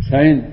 حسين.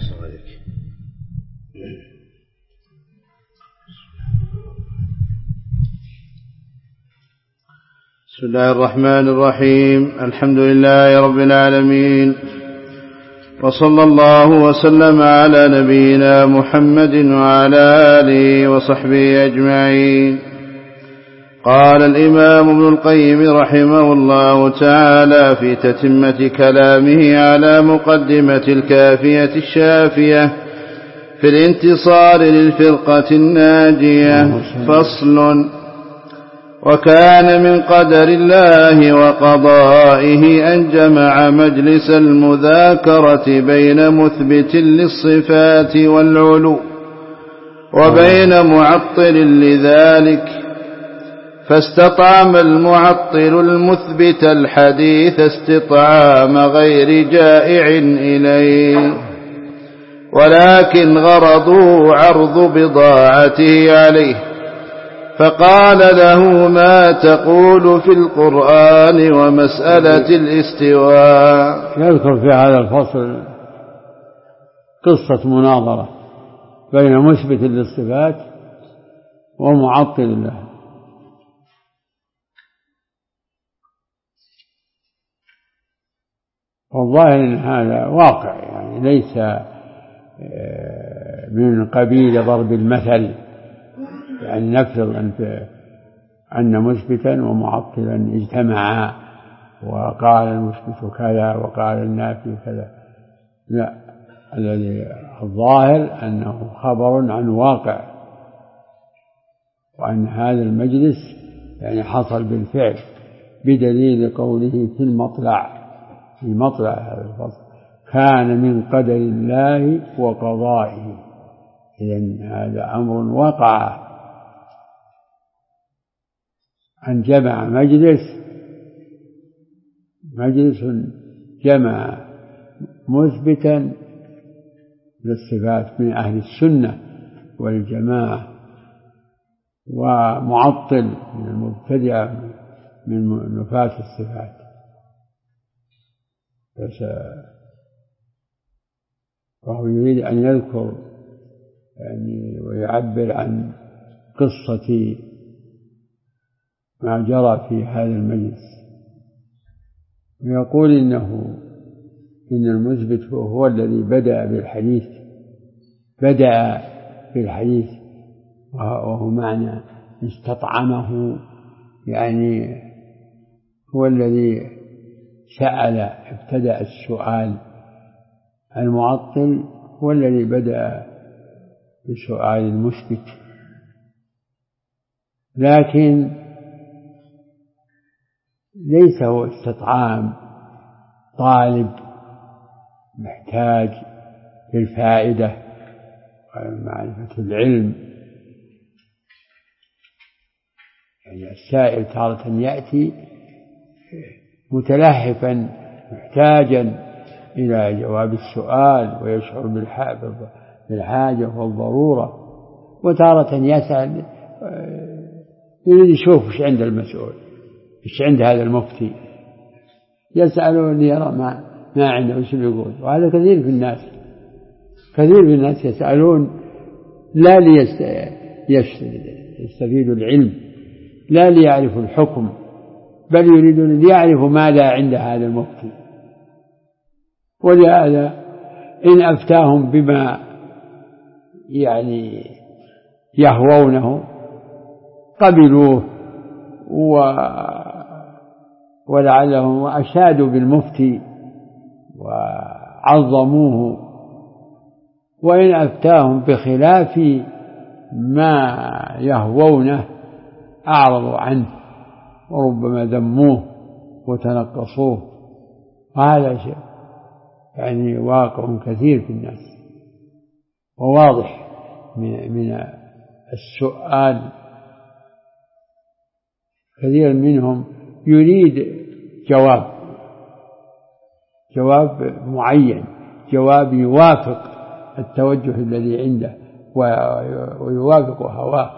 بسم الله الرحمن الرحيم. الحمد لله رب العالمين، وصلى الله وسلم على نبينا محمد وعلى آله وصحبه أجمعين. قال الإمام ابن القيم رحمه الله تعالى في تتمة كلامه على مقدمة الكافية الشافية في الانتصار للفرقة الناجية: فصل. وكان من قدر الله وقضائه أن جمع مجلس المذاكرة بين مثبت للصفات والعلو وبين معطل لذلك، فاستطعم المعطل المثبت الحديث استطعام غير جائع إليه، ولكن غرضوا عرض بضاعته عليه، فقال له: ما تقول في القرآن ومسألة الاستواء. يذكر في هذا الفصل قصة مناظرة بين مثبت للصفات ومعطل له. والظاهر أن هذا واقع، يعني ليس من قبيل ضرب المثل، يعني نفرض أن مثبتا ومعطلا اجتمعا وقال المثبت كذا وقال النافي كذا، لا، الذي الظاهر أنه خبر عن واقع، وأن هذا المجلس يعني حصل بالفعل، بدليل قوله في مطلع هذا الفصل: كان من قدر الله وقضائه. إذن هذا أمر وقع، أن جمع مجلس جمع مثبتا للصفات من أهل السنة والجماعة، ومعطل من المبتدعة من نفاة الصفات. وهو يريد أن يذكر يعني ويعبر عن قصة ما جرى في هذا المجلس، ويقول إن المثبت هو الذي بدأ بالحديث، وهو معنى استطعمه، يعني هو الذي سأل، ابتدأ السؤال. المعطل هو الذي بدأ بسؤال المثبت، لكن ليس هو استطعام طالب محتاج للفائدة ومعرفة العلم. يعني السائل تارة يأتي متلهفا محتاجا إلى جواب السؤال ويشعر بالحاجة والضرورة، وتارة يسأل يريد يشوف إيش عند المسؤول، إيش عند هذا المفتي، يسأله ليرى ما عنده إيش يقول. وهذا كثير في الناس يسألون لا ليستفيدوا العلم، لا ليعرفوا الحكم، بل يريدون ليعرفوا ماذا عند هذا المفتي. ولهذا إن أفتاهم بما يعني يهوونه قبلوه ولعلهم وأشادوا بالمفتي وعظموه، وإن أفتاهم بخلاف ما يهوونه أعرضوا عنه وربما ذموه وتنقصوه. وهذا شيء يعني واقع كثير في الناس، وواضح من السؤال. كثير منهم يريد جواب معين، جواب يوافق التوجه الذي عنده ويوافق هواه.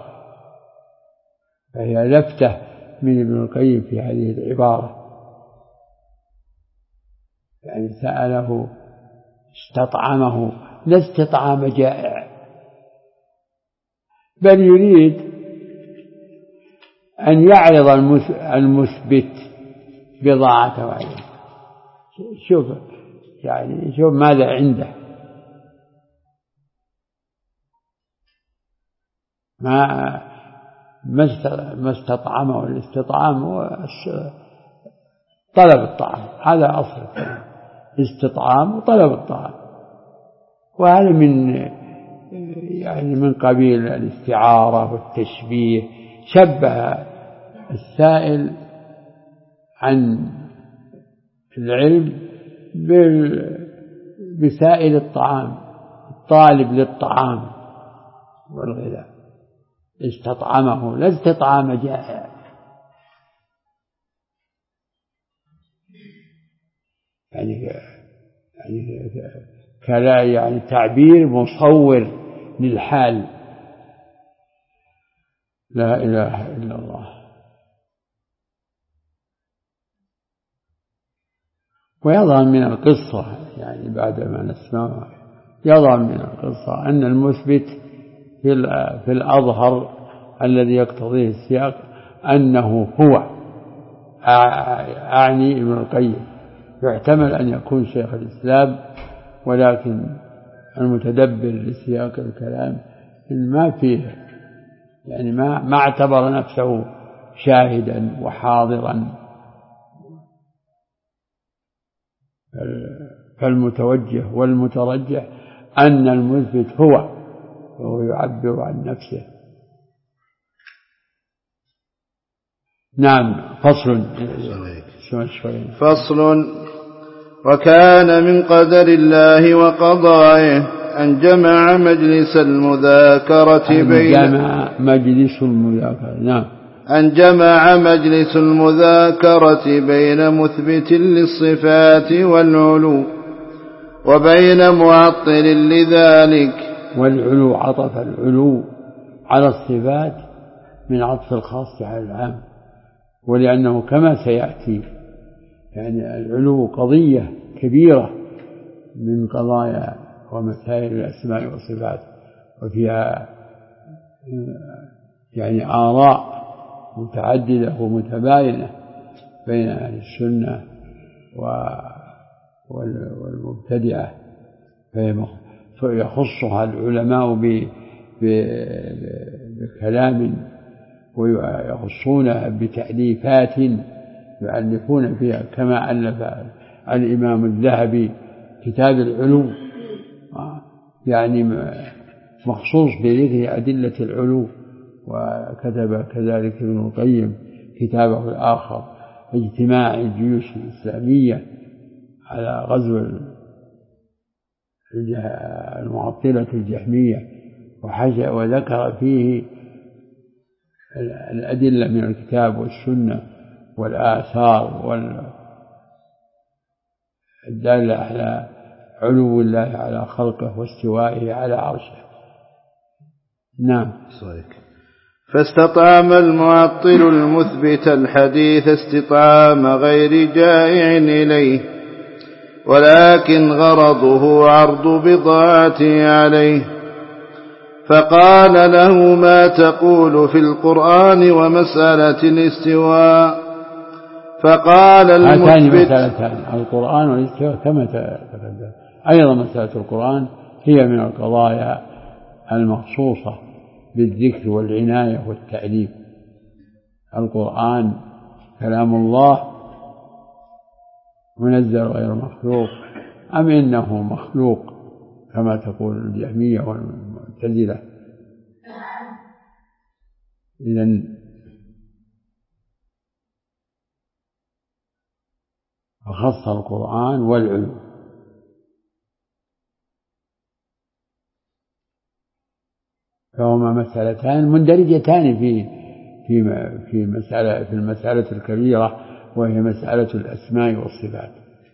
فهي لفتة من ابن القيم في هذه العبارة، يعني سأله استطعمه لا استطعام جائع، بل يريد أن يعرض المثبت بضاعته عليه. شوف ماذا عنده، ما استطعمه. الاستطعام هو طلب الطعام، هذا أصل استطعام وطلب الطعام، وهذا من قبيل الاستعارة والتشبيه. شبه السائل عن العلم بسائل الطعام، الطالب للطعام والغذاء. استطعمه لا استطعام جائع. يعني تعبير مصور للحال. لا إله إلا الله. ويظهر من القصة، يعني بعد ما نسمعها يظهر من القصة أن المثبت في الأظهر الذي يقتضيه السياق أنه هو، أعني ابن القيم. يحتمل أن يكون شيخ الإسلام، ولكن المتدبر لسياق الكلام إن ما فيه، يعني ما اعتبر نفسه شاهدا وحاضرا. فالمتوجه والمترجح أن المثبت هو، وهو يعبر عن نفسه. نعم. فصل. وكان من قدر الله وقضائه أن جمع مجلس المذاكرة بين مثبت للصفات والعلو، وبين معطل لذلك. والعلو عطف العلو على الصفات من عطف الخاص على العام، ولأنه كما سيأتي يعني العلو قضية كبيرة من قضايا ومسائل الأسماء والصفات، وفيها يعني آراء متعددة ومتباينة بين أهل السنة والمبتدعة، فيخصها العلماء بكلام، ويخصونها بتأليفات يؤلفون فيها، كما ألف الإمام الذهبي كتاب العلو، يعني مخصوص بذكر أدلة العلو. وكتب كذلك ابن القيم كتابه الآخر اجتماع الجيوش الإسلامية على غزو المعطلة الجهمية، وذكر فيه الأدلة من الكتاب والسنة والآثار والدالة على علو الله على خلقه واستوائه على عرشه. نعم. فاستطعم المعطل المثبت الحديث استطعام غير جائع إليه، ولكن غرضه عرض بضاعته عليه، فقال له ما تقول في القرآن ومسألة الاستواء؟ فقال المثبت مسألتان، القرآن والاستواء كما تقدم. أيضا مسألة القرآن هي من القضايا المخصوصة بالذكر والعناية والتأليف. القرآن كلام الله منزل غير مخلوق، أم إنه مخلوق كما تقول الجهمية والمعتزلة؟ إذن فخص القرآن والعلو. فهما مسألتان مندرجتان في المسألة الكبيرة، وهي مسألة الأسماء والصفات.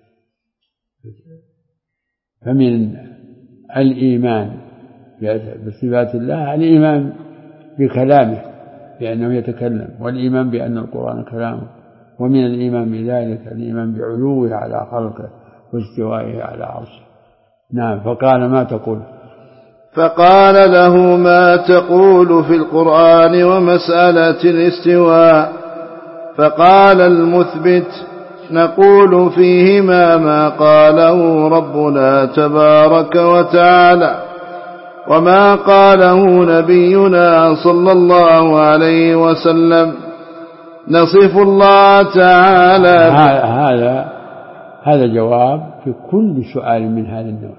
فمن الإيمان بصفات الله الإيمان بكلامه بأنه يتكلم، والإيمان بأن القرآن كلامه، ومن الإيمان بذلك الإيمان بعلوه على خلقه واستوائه على عرشه. نعم. فقال ما تقول؟ فقال له ما تقول في القرآن ومسألة الاستواء؟ فقال المثبت نقول فيهما ما قاله ربنا تبارك وتعالى وما قاله نبينا صلى الله عليه وسلم، نصف الله تعالى. هذا جواب في كل سؤال من هذا النوع.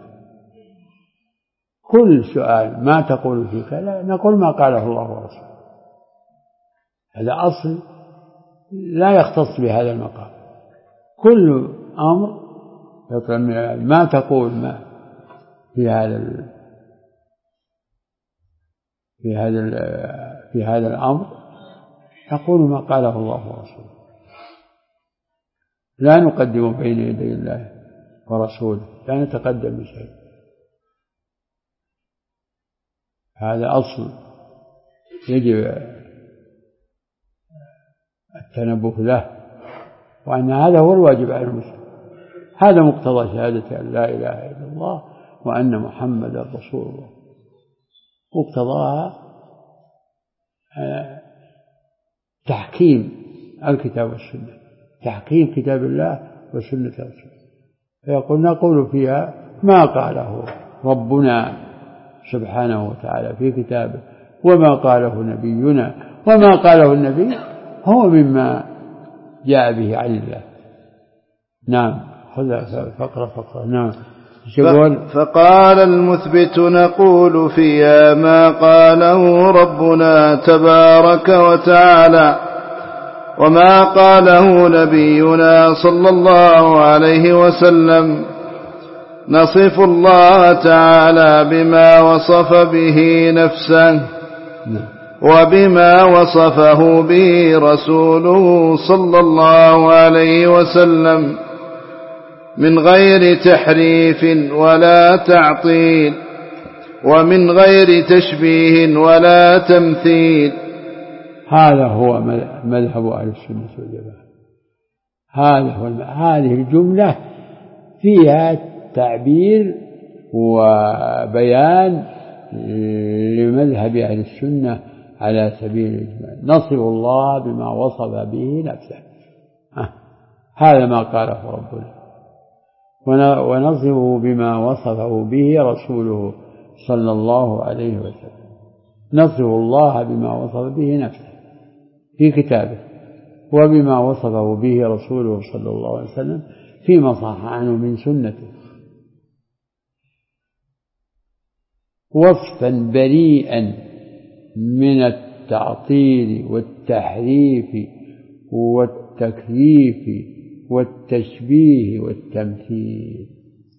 كل سؤال ما تقول في كذا نقول ما قاله الله ورسوله. هذا أصل لا يختص بهذا المقام. كل أمر يطلب ما تقول ما في هذا الأمر نقول ما قاله الله ورسوله. لا نقدم بين يدي الله ورسوله، لا نتقدم بشيء. هذا أصل يجب التنبه له، وأن هذا هو الواجب على المسلم. هذا مقتضى شهادة أن لا إله إلا الله وأن محمدا رسول الله. مقتضاها تحكيم الكتاب والسنة، تحكيم كتاب الله وسنة رسوله. فيقول نقول فيها ما قاله ربنا سبحانه وتعالى في كتابه وما قاله نبينا، وما قاله النبي هو مما جاء به عن الله. نعم. خذ فقرة. نعم. فقال المثبت نقول فيها ما قاله ربنا تبارك وتعالى وما قاله نبينا صلى الله عليه وسلم، نصف الله تعالى بما وصف به نفسه وبما وصفه به رسوله صلى الله عليه وسلم من غير تحريف ولا تعطيل ومن غير تشبيه ولا تمثيل. هذا هو مذهب أهل السنة والجماعة. هذه الجملة فيها تعبير وبيان لمذهب أهل السنة على سبيل الإجمال. نصف الله بما وصف به نفسه، هذا ما قاله ربنا، ونصفه بما وصفه به رسوله صلى الله عليه وسلم. نصف الله بما وصف به نفسه في كتابه وبما وصفه به رسوله صلى الله عليه وسلم فيما صح عنه من سنته، وصفا بريئا من التعطيل والتحريف والتكييف والتشبيه والتمثيل.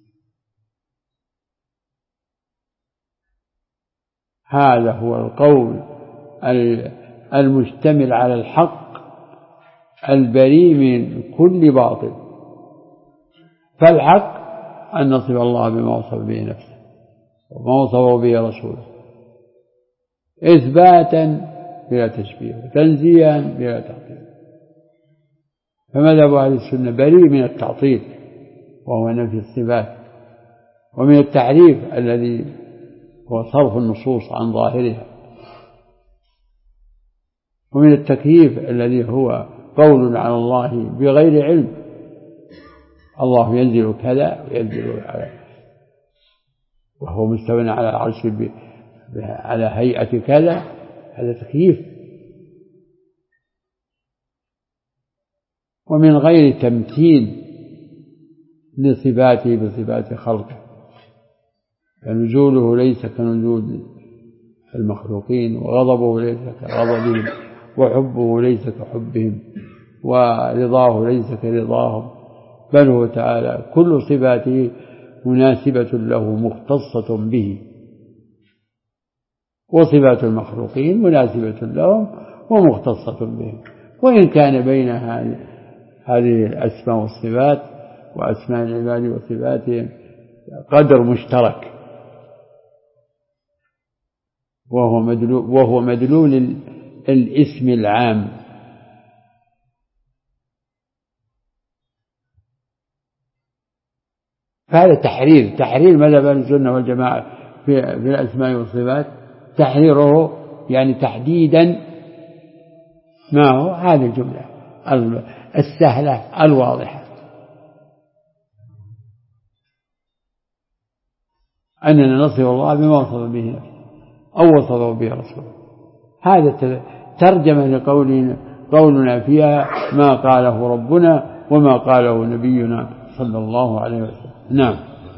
هذا هو القول المشتمل على الحق البريء من كل باطل. فالحق أن نصف الله بما وصف به نفسه وما وصفه به رسوله إثباتا بلا تشبيه وتنزيها بلا تعطيل. فمذهب أهل السنة بريء من التعطيل وهو نفي الصفات، ومن التحريف الذي هو صرف النصوص عن ظاهرها، ومن التكييف الذي هو قول على الله بغير علم. الله ينزل كذا وينزل على وهو مستوى على العرش على هيئة كذا، هذا تكييف. ومن غير تمثيل لصفاته بصفات خلقه، فنزوله ليس كنزول المخلوقين، وغضبه ليس كغضبهم، وحبه ليس كحبهم، ورضاه ليس كرضاهم، بل هو تعالى كل صفاته مناسبة له مختصة به، وصفات المخلوقين مناسبة لهم ومختصة بهم. وإن كان بين هذه الأسماء والصفات وأسماء العباد وصفاتهم قدر مشترك، وهو مدلول الاسم العام. فهذا تحرير مذهب أهل السنة والجماعة في الأسماء والصفات، تحريره يعني تحديدا ما هو هذه الجملة السهلة الواضحة، أننا نصف الله بما وصف به نفسه أو وصفه به رسوله. هذا ترجمة لقولنا فيها ما قاله ربنا وما قاله نبينا صلى الله عليه وسلم. نعم.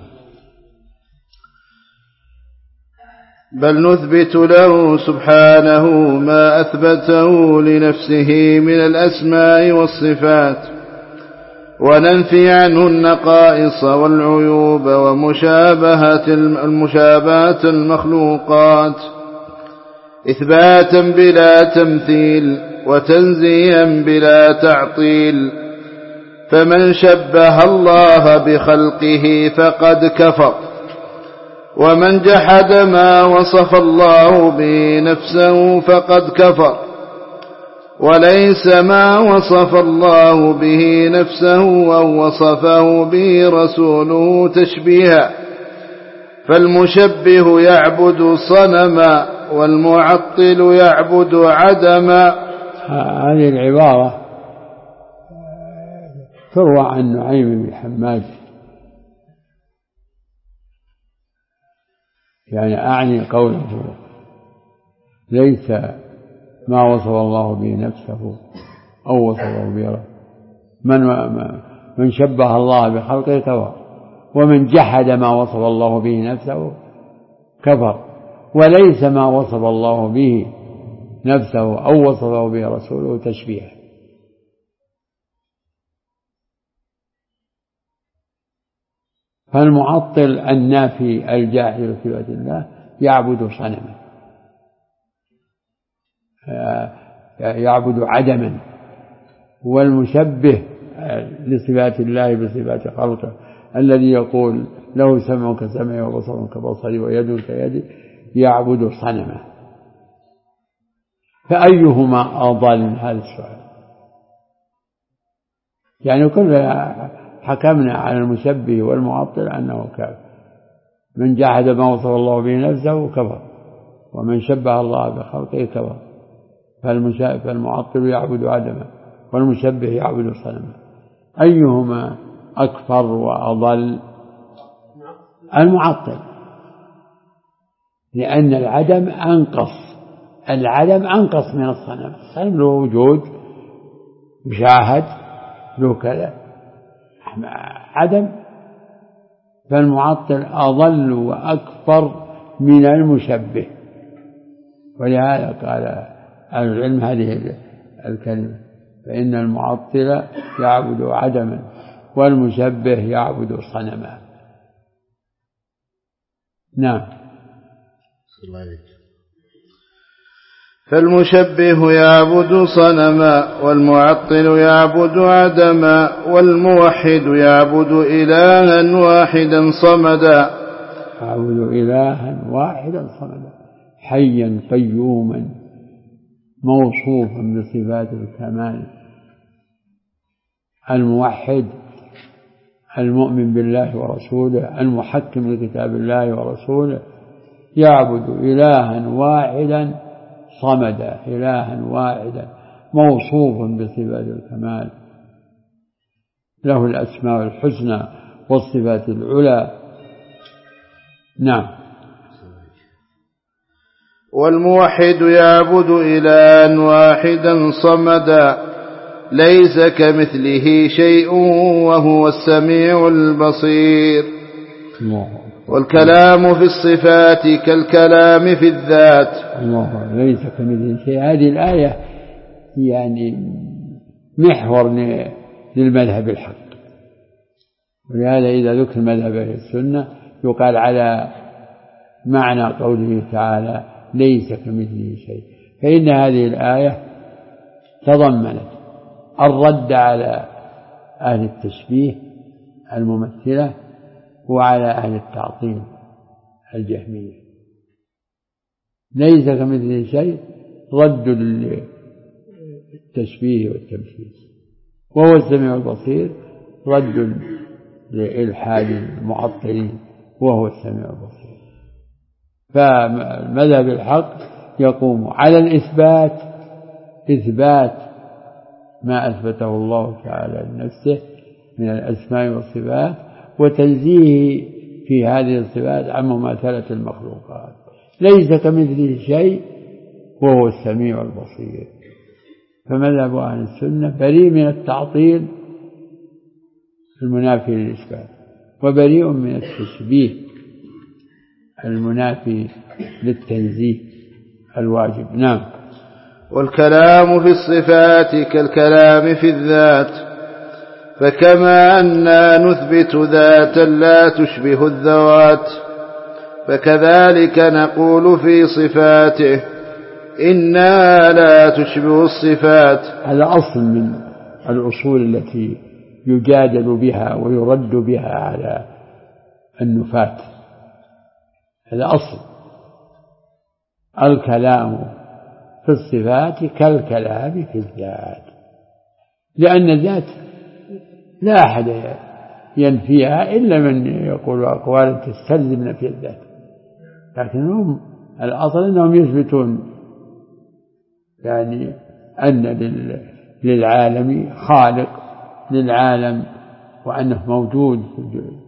بل نثبت له سبحانه ما أثبته لنفسه من الأسماء والصفات، وننفي عنه النقائص والعيوب ومشابهات المخلوقات إثباتا بلا تمثيل وتنزيها بلا تعطيل. فمن شبه الله بخلقه فقد كفر، ومن جحد ما وصف الله به نفسه فقد كفر، وليس ما وصف الله به نفسه أو وصفه به رسوله تشبيها. فالمشبه يعبد صنما والمعطل يعبد عدما. هذه العبارة تروى عن نعيم بن حماد، يعني أعني قوله ليس ما وصف الله به نفسه أو وصفه به من شبه الله بخلقه كفر، ومن جحد ما وصف الله به نفسه كفر، وليس ما وصف الله به نفسه أو وصفه به رسوله تشبيها. فالمعطل النافي الجاحد لصفات الله يعبد صنما، يعبد عدما. والمشبه لصفات الله بصفات خلقه الذي يقول له سمع كسمعه وبصر كبصري ويد كيدي يعبد صنما. فأيهما أضل من هذا السؤال؟ يعني كلنا حكمنا على المشبه والمعطل أنه كافر. من جحد ما وصف الله به نفسه كفر، ومن شبه الله بخلقه كفر. فالمعطل يعبد عدما والمشبه يعبد صنما. أيهما أكفر وأضل؟ المعطل، لأن العدم أنقص من الصنم. الصنم له وجود مشاهد له كذا، عدم. فالمعطل أضل وأكفر من المشبه، ولهذا قال أهل العلم هذه الكلمة: فإن المعطل يعبد عدما والمشبه يعبد صنما. نعم. فالمشبه يعبد صنما والمعطل يعبد عدما والموحد يعبد إلها واحدا صمدا. يعبد إلها واحدا صمدا حيا قيوما موصوفا بصفات الكمال. الموحد المؤمن بالله ورسوله المحكم لكتاب الله ورسوله يعبد إلها واحدا صمدا، إلها واحدا موصوفا بصفات الكمال، له الأسماء الحسنى والصفات العلى. نعم. والموحد يعبد إلها واحدا صمدا ليس كمثله شيء وهو السميع البصير. والكلام في الصفات كالكلام في الذات. الله ليس كمثله شيء. هذه الآية يعني محور للمذهب الحق، ولهذا إذا ذكر مذهب أهل السنة يقال على معنى قوله تعالى ليس كمثله شيء، فإن هذه الآية تضمنت الرد على أهل التشبيه الممثلة وعلى أهل التعطيل الجهمية. ليس كمثله شيء رد للتشبيه والتمثيل، وهو السميع البصير رد لإلحاد المعطلين وهو السميع البصير. فالمذهب الحق يقوم على إثبات ما أثبته الله تعالى لنفسه من الأسماء والصفات، وتنزيه في هذه الصفات عن مماثلة المخلوقات. ليس كمثله شيء وهو السميع البصير. فمذهب أهل السنة بريء من التعطيل المنافي للإثبات، وبريء من التشبيه المنافي للتنزيه الواجب. نعم. والكلام في الصفات كالكلام في الذات، فكما أننا نثبت ذاتا لا تشبه الذوات، فكذلك نقول في صفاته إنها لا تشبه الصفات. هذا أصل من الأصول التي يجادل بها ويرد بها على النفاة. هذا أصل. الكلام في الصفات كالكلام في الذات، لأن الذات لا أحد ينفيها إلا من يقول أقوال تستلزم نفي الذات، لكنهم الأصل أنهم يثبتون يعني أن للعالم خالق للعالم وأنه موجود في الجزء.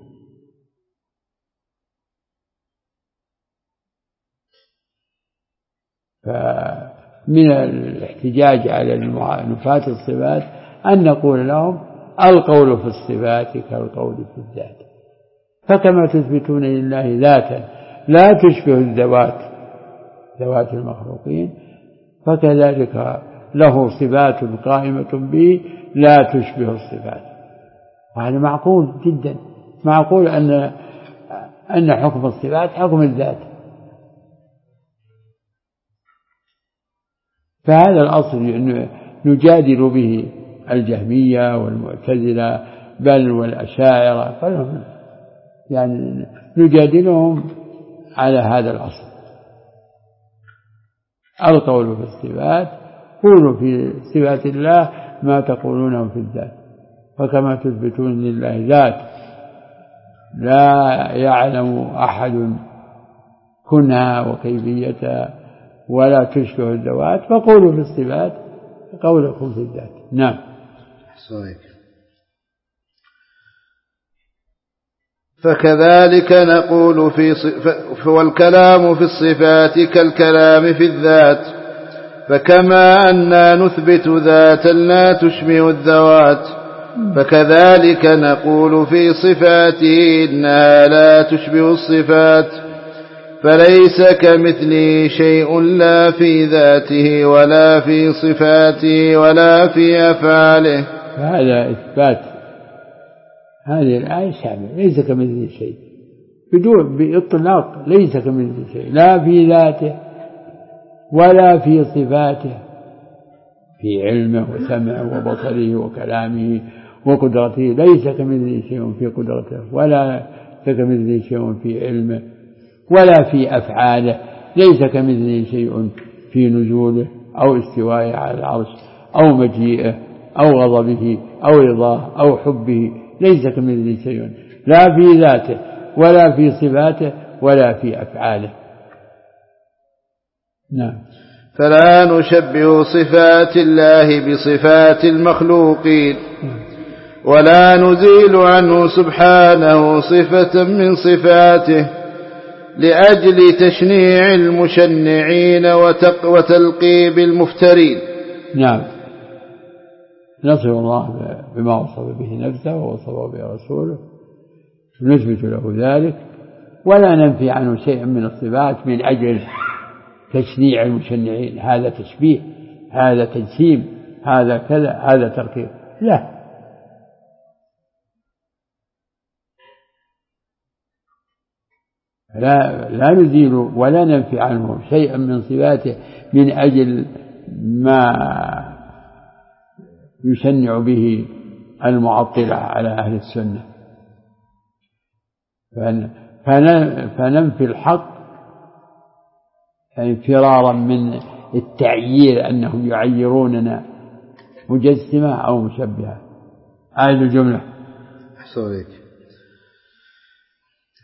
فمن الاحتجاج على نفاة الصفات أن نقول لهم القول في الصفات كالقول في الذات، فكما تثبتون لله ذاتا لا تشبه الذوات ذوات المخلوقين، فكذلك له صفات قائمة به لا تشبه الصفات. وهذا معقول جدا، معقول أن حكم الصفات حكم الذات. فهذا الأصل نجادل به الجهمية والمعتزلة بل والأشاعرة، فلهم يعني نجادلهم على هذا الأصل. القول في الصفات قولوا في صفات الله ما تقولونه في الذات، فكما تثبتون لله ذات لا يعلم أحد كنها وكيفيتها ولا تشبه الذوات، فقولوا في الصفات قولكم في الذات. نعم. صحيح. فكذلك نقول والكلام في الصفات كالكلام في الذات، فكما أننا نثبت ذاتا لا تشبه الذوات، فكذلك نقول في صفاته إنها لا تشبه الصفات، فليس كمثله شيء لا في ذاته ولا في صفاته ولا في أفعاله. هذا إثبات هذه الآية شاملة، ليس كمثله شيء بإطلاق، ليس كمثله شيء لا في ذاته ولا في صفاته، في علمه وسمعه وبصره وكلامه وقدرته، ليس كمثله شيء في قدرته ولا كمثله شيء في علمه ولا في أفعاله، ليس كمثله شيء في نزوله أو استوائه على العرش أو مجيئه أو غضبه أو رضاه أو حبه، ليس كمثله شيء لا في ذاته ولا في صفاته ولا في أفعاله. نعم. فلا نشبه صفات الله بصفات المخلوقين، ولا نزيل عنه سبحانه صفة من صفاته لأجل تشنيع المشنعين وتلقيب المفترين. نعم. نصف الله بما وصف به نفسه ووصف به رسوله، نثبت له ذلك ولا ننفي عنه شيئا من الصفات من أجل تشنيع المشنعين، هذا تشبيه، هذا تجسيم، هذا كذا، هذا تركيب، لا نزيل ولا ننفي عنه شيئا من صفاته من أجل ما يشنع به المعطلة على أهل السنة، فننفي الحق يعني فرارا من التعيير أنهم يعيروننا مجسمة أو مشبهة. هذه الجملة. أحسن عليك.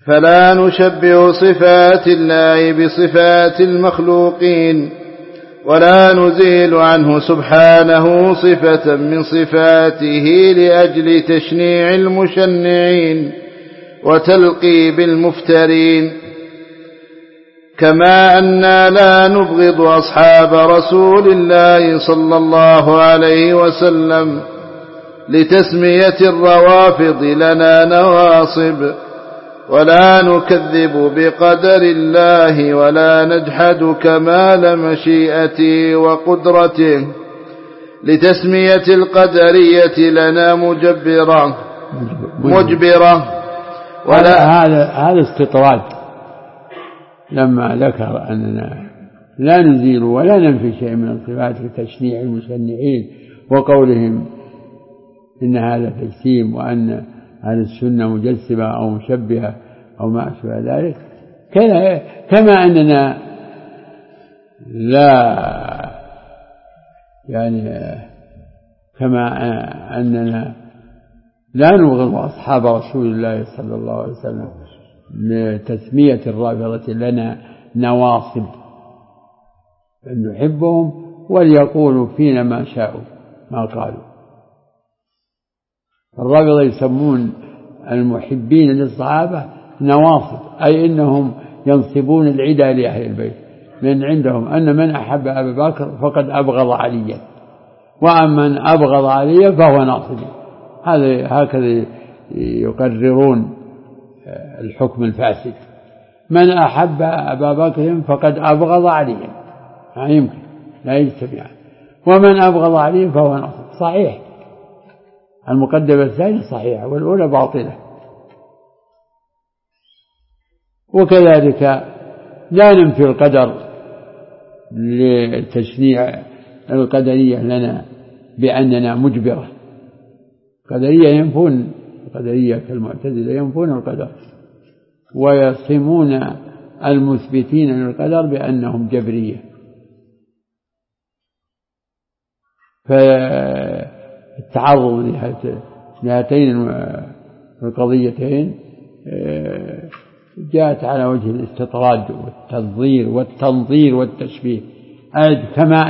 فلا نشبه صفات الله بصفات المخلوقين، ولا نزيل عنه سبحانه صفة من صفاته لأجل تشنيع المشنعين وتلقيب المفترين. كما أننا لا نبغض أصحاب رسول الله صلى الله عليه وسلم لتسمية الروافض لنا نواصب، ولا نكذب بقدر الله ولا نجحد كمال مشيئته وقدرته لتسمية القدرية لنا مجبرة. هذا استطراد لما ذكر أننا لا نزيل ولا ننفي شيء من الصفات لتشنيع المشنعين وقولهم إن هذا تجسيم وأن هذه السنة مجسمة أو مشبهة أو ما أشبه ذلك، كما أننا لا نبغض أصحاب رسول الله صلى الله عليه وسلم لتسمية الرافضة لنا نواصب، أن نحبهم وليقولوا فينا ما شاءوا ما قالوا. الرافضة يسمون المحبين للصحابة نواصب، أي إنهم ينصبون العدى لأهل البيت، من عندهم أن من أحب أبا بكر فقد أبغض عليا، ومن أبغض عليا فهو ناصب. هكذا يقررون الحكم الفاسد. من أحب أبا بكر فقد أبغض عليا، لا يمكن، لا يجتمع. ومن أبغض عليا فهو ناصب. صحيح، المقدمة الثانية صحيحة والأولى باطلة. وكذلك لا ننفي القدر لتشنيع القدرية لنا بأننا مجبرة. القدرية كالمعتزلة ينفون القدر ويصمون المثبتين للقدر بأنهم جبرية. فالتعرض لهاتين القضيتين جاءت على وجه الاستطراد والتنظير والتشبيه. كما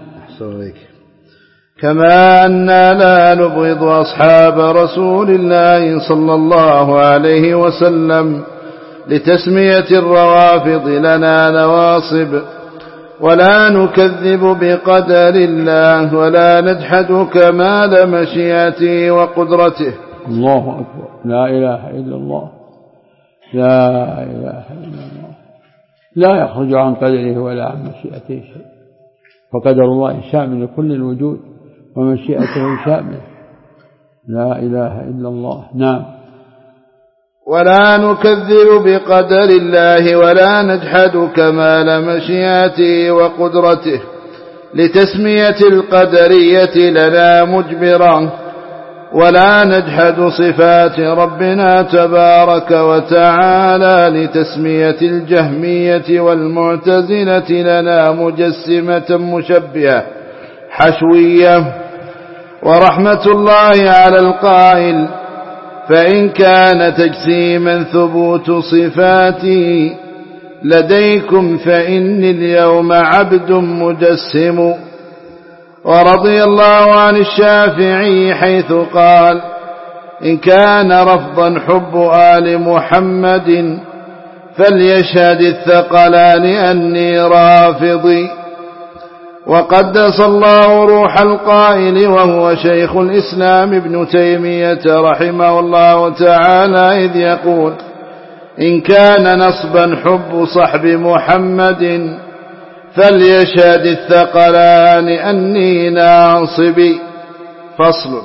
أننا لا نبغض أصحاب رسول الله صلى الله عليه وسلم لتسمية الروافض لنا نواصب، ولا نكذب بقدر الله ولا نجحد كمال مشيئته وقدرته. الله أكبر، لا إله إلا الله، لا إله إلا الله، لا يخرج عن قدره ولا عن مشيئته شيء، فقدر الله شامل كل الوجود ومشيئته شامل، لا إله إلا الله. نعم. ولا نكذب بقدر الله ولا نجحد كمال مشيئته وقدرته لتسمية القدرية لنا مجبرة، ولا نجحد صفات ربنا تبارك وتعالى لتسمية الجهمية والمعتزلة لنا مجسمة مشبهة حشوية. ورحمة الله على القائل: فإن كان تجسيما ثبوت صفاتي لديكم فإني اليوم عبد مجسم. ورضي الله عن الشافعي حيث قال: إن كان رفضا حب آل محمد فليشهد الثقلان أني رافضي. وقدس الله روح القائل وهو شيخ الإسلام ابن تيمية رحمه الله تعالى إذ يقول: إن كان نصبا حب صحب محمد فليشهد الثقلان أني ناصبي. فصل.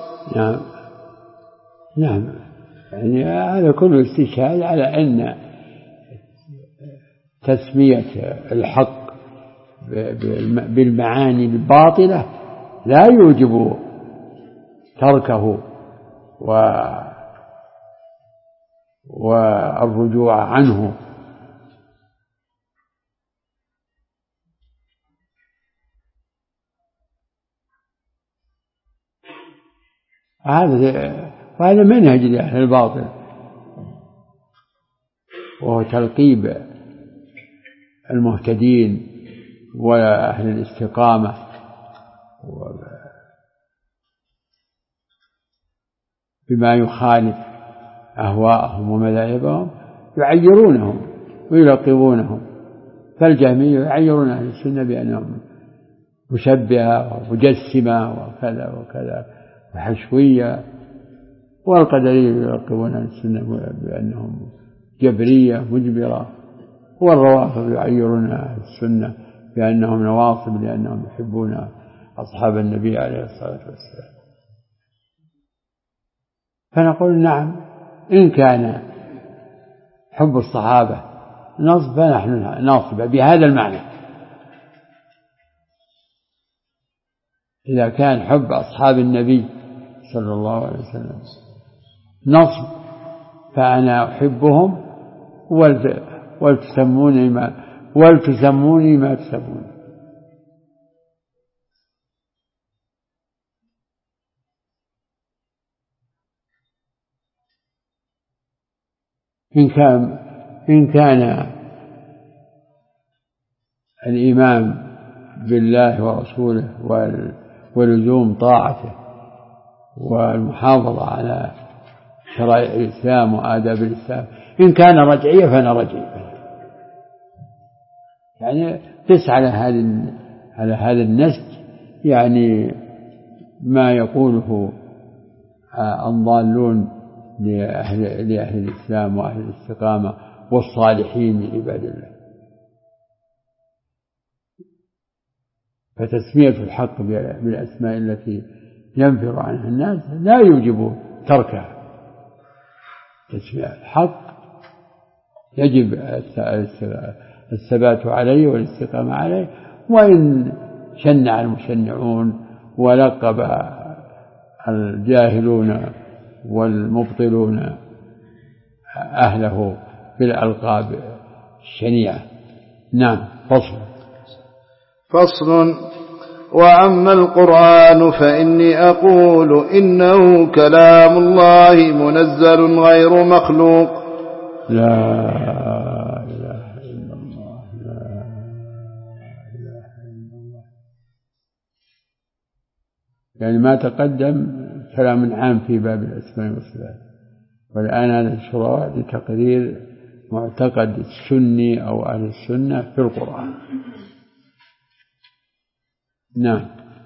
نعم، يعني هذا كله استشهاد على أن تسمية الحق بالمعاني الباطلة لا يوجب تركه والرجوع عنه. هذا منهج لأهل الباطل، وهو تلقيب المهتدين وأهل الاستقامة بما يخالف أهواءهم ومذاهبهم، يعيرونهم ويلقبونهم. فالجهمية يعيرون أهل السنة بأنهم مشبهة ومجسمة وكذا وكذا وحشوية، والقدرية يلقبون أهل السنة بأنهم جبرية مجبرة، والروافض يعيرون أهل السنة بأنهم نواصب لأنهم يحبون أصحاب النبي عليه الصلاة والسلام. فنقول نعم، إن كان حب الصحابة نصب فنحن ناصب بهذا المعنى. إذا كان حب أصحاب النبي صلى الله عليه وسلم نصب فأنا أحبهم ولتسموني ما تسمون. إن كان الإيمان بالله ورسوله ولزوم طاعته والمحافظة على شرائع الإسلام وآداب الإسلام، إن كان رجعية فأنا رجعي، يعني قس على هذا النسج، يعني ما يقوله الضالون لأهل الإسلام وأهل الاستقامة والصالحين من عباد الله. فتسمية الحق بالأسماء التي ينفر عنها الناس لا يوجب تركها. تسمية الحق يجب الثبات عليه والاستقامة عليه، وإن شنع المشنعون ولقب الجاهلون والمبطلون أهله بالألقاب الشنيعة. نعم. فصل. وأما القرآن فإني أقول إنه كلام الله منزل غير مخلوق. لا إله إلا الله، لا إله إلا الله. يعني ما تقدم كلام عام في باب الأسماء والصفات، والآن هذا الشروع لتقرير معتقد السني أو أهل السنة في القرآن. نعم.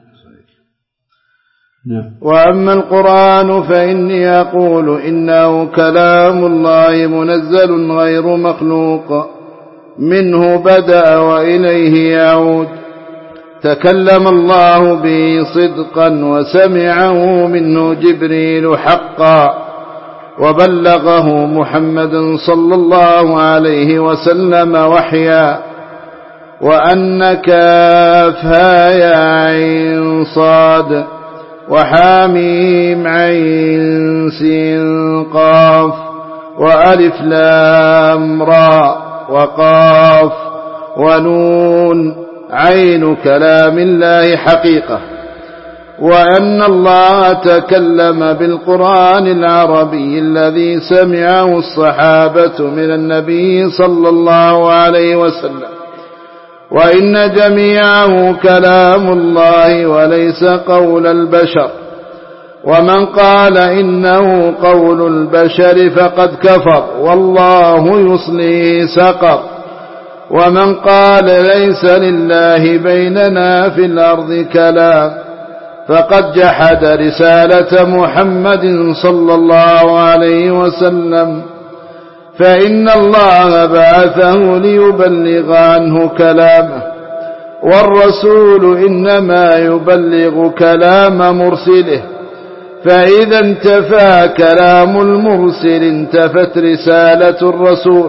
وأما القرآن فإني أقول إنه كلام الله منزل غير مخلوق، منه بدأ وإليه يعود. تكلم الله به صدقا وسمعه منه جبريل حقا، وبلغه محمد صلى الله عليه وسلم وحيا. وأن كافها يا عين صاد وحاميم عين سين قاف وألف لام را وقاف ونون عين كلام الله حقيقة. وأن الله تكلم بالقرآن العربي الذي سمعه الصحابة من النبي صلى الله عليه وسلم، وإن جميعه كلام الله وليس قول البشر. ومن قال إنه قول البشر فقد كفر والله يصليه سقر. ومن قال ليس لله بيننا في الأرض كلام فقد جحد رسالة محمد صلى الله عليه وسلم، فإن الله بعثه ليبلغ عنه كلامه، والرسول إنما يبلغ كلام مرسله، فإذا انتفى كلام المرسل انتفت رسالة الرسول.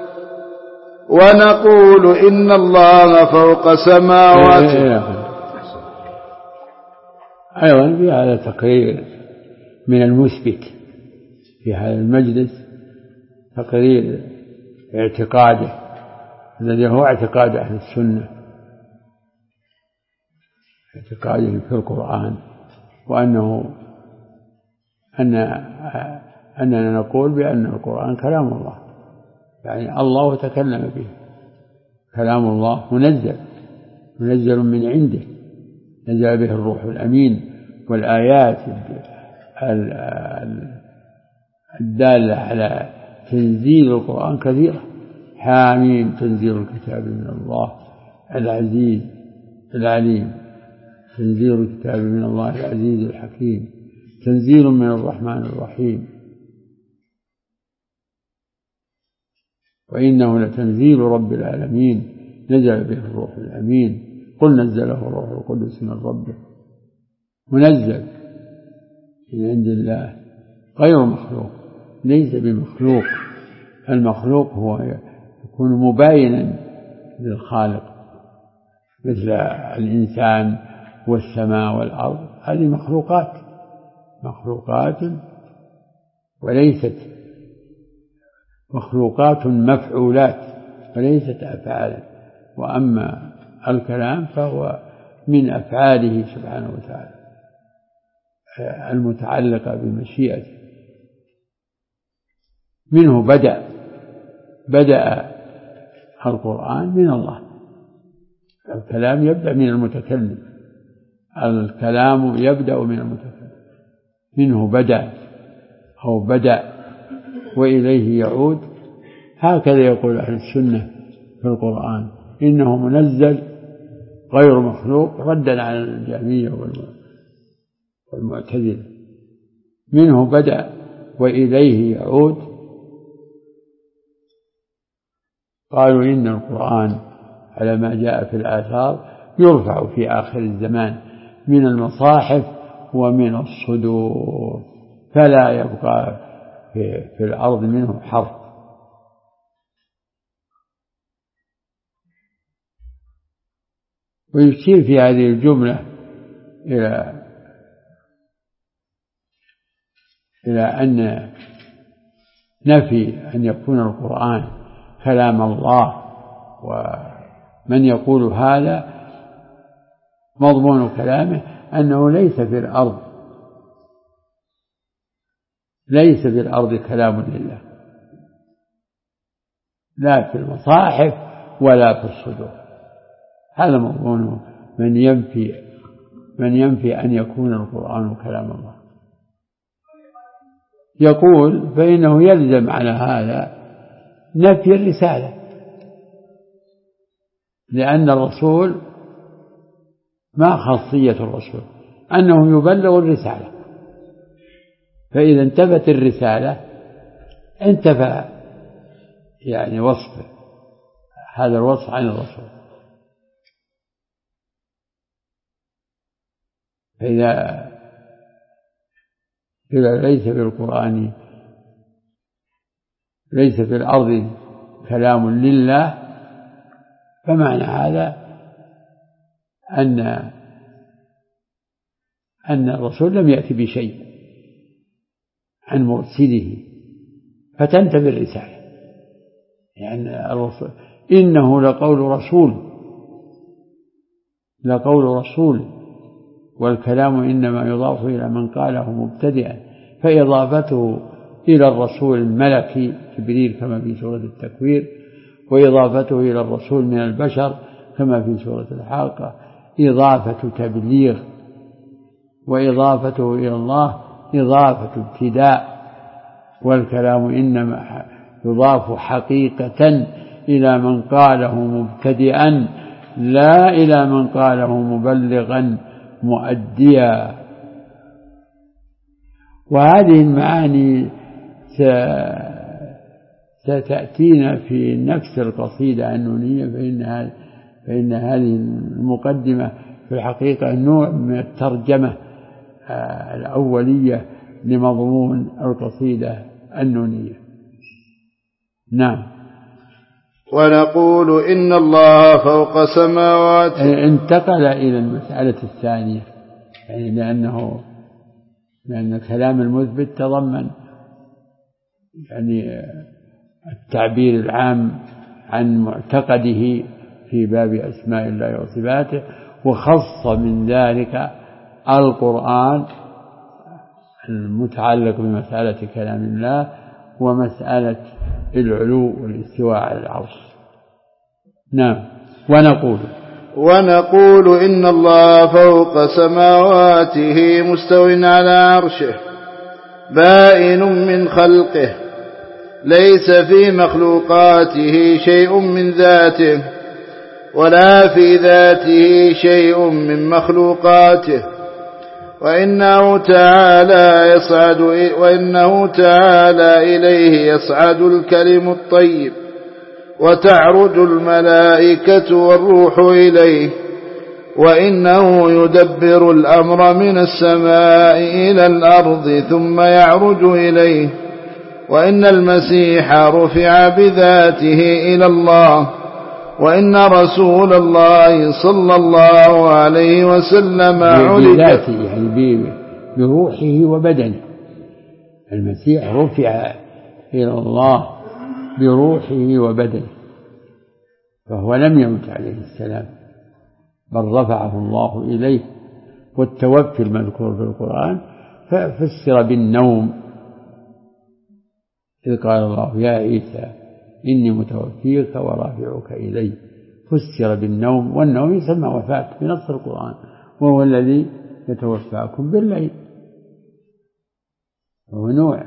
ونقول إن الله فوق سماواته. أيضا في هذا تقرير من المثبت في هذا المجلس، تقرير اعتقاده الذي هو اعتقاد أهل السنة، اعتقاده في القرآن، أننا نقول بأن القرآن كلام الله يعني الله تكلم به، كلام الله منزل من عنده، نزل به الروح الأمين، والآيات الدالة على تنزيل القرآن كثيرة. حاميم تنزيل الكتاب من الله العزيز العليم، تنزيل الكتاب من الله العزيز الحكيم، تنزيل من الرحمن الرحيم، وإنه لتنزيل رب العالمين نزل به الروح الأمين، قل نزله الروح القدس من ربه، منزل من عند الله غير مخلوق، ليس بمخلوق. المخلوق هو يكون مباينا للخالق، مثل الإنسان والسماء والأرض، هذه مخلوقات وليست مخلوقات مفعولات وليست أفعالا. وأما الكلام فهو من أفعاله سبحانه وتعالى المتعلقة بمشيئته. منه بدأ القرآن من الله. الكلام يبدأ من المتكلم، الكلام يبدأ من المتكلم. منه بدأ وإليه يعود، هكذا يقول أهل السنة في القرآن، إنه منزل غير مخلوق، ردا على الجهمية والمعتزلة. منه بدأ وإليه يعود. قالوا إن القرآن على ما جاء في الآثار يرفع في آخر الزمان من المصاحف ومن الصدور، فلا يبقى في الأرض منه حرف. ويشير في هذه الجملة إلى أن نفي أن يكون القرآن كلام الله، ومن يقول هذا مضمون كلامه أنه ليس في الأرض كلام لله، لا في المصاحف ولا في الصدور. هذا مضمون من ينفي أن يكون القرآن كلام الله. يقول فإنه يلزم على هذا نفي الرسالة، لأن الرسول ما خاصية الرسول أنه يبلغ الرسالة، فإذا انتفت الرسالة انتفى يعني وصفه، هذا الوصف عن الرسول. فإذا ليس في القرآن ليس في الأرض كلام لله، فمعنى هذا أن الرسول لم يأتي بشيء عن مرسله، فتنتفي الرسالة. يعني الرسول إنه لقول رسول، والكلام إنما يضاف إلى من قاله مبتدئا، فإضافته إلى الرسول الملكي جبريل كما في سورة التكوير، وإضافته إلى الرسول من البشر كما في سورة الحاقة إضافة تبليغ، وإضافته إلى الله إضافة ابتداء. والكلام إنما يضاف حقيقة إلى من قاله مبتدئا، لا إلى من قاله مبلغا مؤديا. وهذه المعاني ستأتينا في نفس القصيدة النونية، فإن هذه المقدمة في الحقيقة نوع من الترجمة الأولية لمضمون القصيدة النونية. نعم. ونقول إن الله فوق سماوات. انتقل إلى المسألة الثانية، يعني لأن الكلام المثبت تضمن يعني التعبير العام عن معتقده في باب أسماء الله وصفاته، وخص من ذلك القرآن المتعلق بمسألة كلام الله، ومسألة العلو والاستواء على العرش. نعم. ونقول إن الله فوق سماواته مستو على عرشه بائن من خلقه، ليس في مخلوقاته شيء من ذاته ولا في ذاته شيء من مخلوقاته، وإنه تعالى إليه يصعد الكلم الطيب وتعرج الملائكة والروح إليه، وإنه يدبر الأمر من السماء إلى الأرض ثم يعرج إليه، وإن المسيح رفع بذاته إلى الله، وإن رسول الله صلى الله عليه وسلم بذاته يعني بروحه وبدنه. المسيح رفع إلى الله بروحه وبدنه، فهو لم يمت عليه السلام بل رفعه الله إليه. والتوفي المذكور في القرآن ففسر بالنوم، إذ قال الله يا عيسى إني متوفيك ورافعك إلي، فسر بالنوم، والنوم يسمى وفاة بنص القرآن، وهو الذي يتوفاكم بالليل، وهو نوع.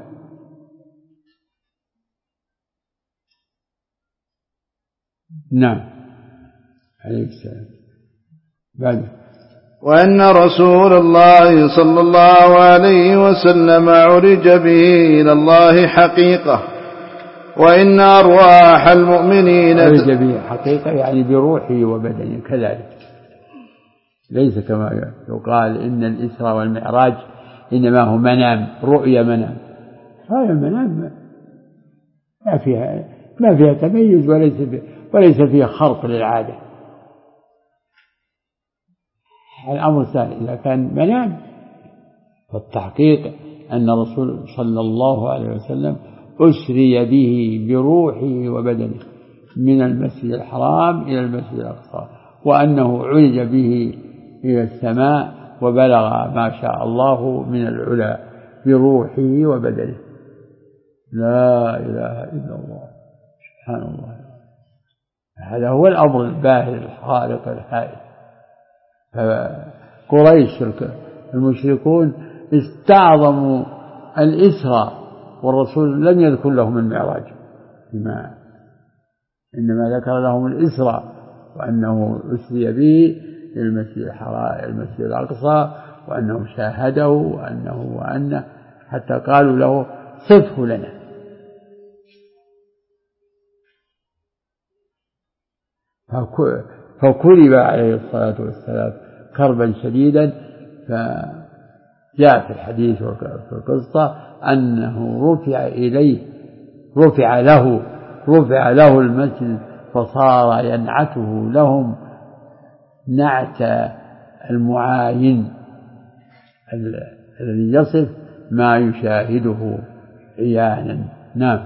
نعم عليه السلام. بعد وأن رسول الله صلى الله عليه وسلم عرج به إلى الله حقيقة، وإن أرواح المؤمنين عرج به حقيقة يعني بروحه وبدنه كذلك، ليس كما يقال إن الإسراء والمعراج إنما هو منام، رؤيا منام. هذا المنام ما فيها تميز وليس فيها خرق للعادة. الأمر سهل إذا كان منام، فالتحقيق أن الرسول صلى الله عليه وسلم أسري به بروحه وبدنه من المسجد الحرام إلى المسجد الأقصى، وأنه عرج به إلى السماء وبلغ ما شاء الله من العلا بروحه وبدنه. لا إله إلا الله، سبحان الله. هذا هو الأمر الباهر الخارق الهائل. قريش المشركون استعظموا الإسراء، والرسول لم يذكر لهم المعراج، إنما ذكر لهم الإسراء، وأنه أسري به إلى المسجد الحرام المسجد الأقصى، وأنه شاهده وأنه حتى قالوا له صفه لنا. فكرب عليه الصلاة والسلام كربا شديدا، فجاء في الحديث وفي القصة أنه رفع له المسجد، فصار ينعته لهم نعت المعاين الذي يصف ما يشاهده عيانا. نعم.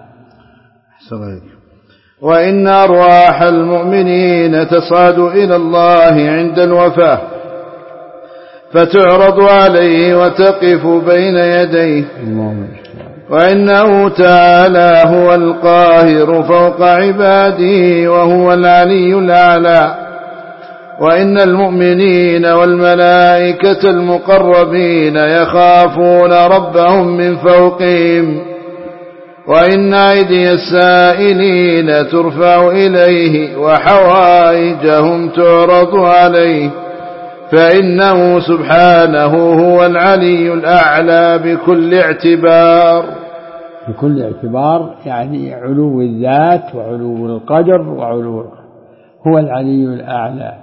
وإن أرواح المؤمنين تصعد إلى الله عند الوفاة، فتعرض عليه وتقف بين يديه، وإنه تعالى هو القاهر فوق عباده وهو العلي الأعلى، وإن المؤمنين والملائكة المقربين يخافون ربهم من فوقهم، وإن أيدي السائلين ترفع إليه وحوائجهم تعرض عليه، فإنه سبحانه هو العلي الأعلى بكل اعتبار، يعني علو الذات وعلو القدر وعلو القدر. هو العلي الأعلى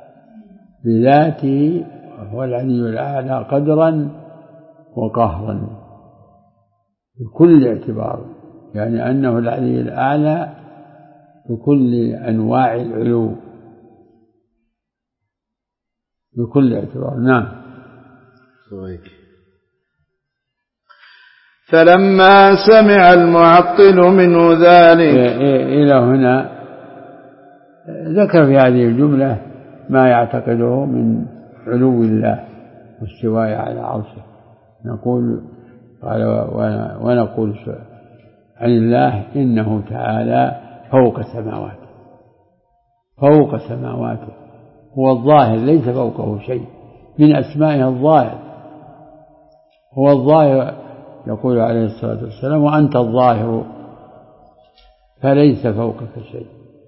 بذاته، وهو العلي الأعلى قدرا وقهرا بكل اعتبار، يعني أنه العلي الأعلى بكل أنواع العلو بكل اعتبار. نعم. فلما سمع المعطل منه ذلك، إلى هنا ذكر في هذه الجملة ما يعتقده من علو الله واستواء على عرشه. قال ونقول عن الله إنه تعالى فوق سماواته، فوق سماواته، هو الظاهر ليس فوقه شيء، من أسمائه الظاهر، هو الظاهر. يقول عليه الصلاة والسلام: وأنت الظاهر فليس فوقك شيء،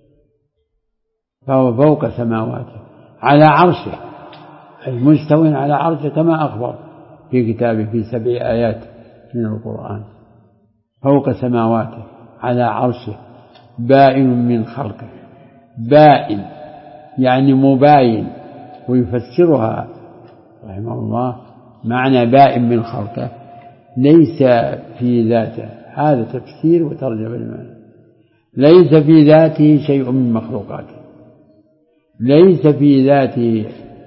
فهو فوق سماواته على عرشه، أي مستو على عرشه كما أخبر في كتابه في 7 آيات من القرآن، فوق سماواته على عرشه، بائن من خلقه، بائن يعني مباين، ويفسرها رحمه الله معنى بائن من خلقه ليس في ذاته، هذا تفسير وترجمة المعنى، ليس في ذاته شيء من مخلوقاته، ليس في ذاته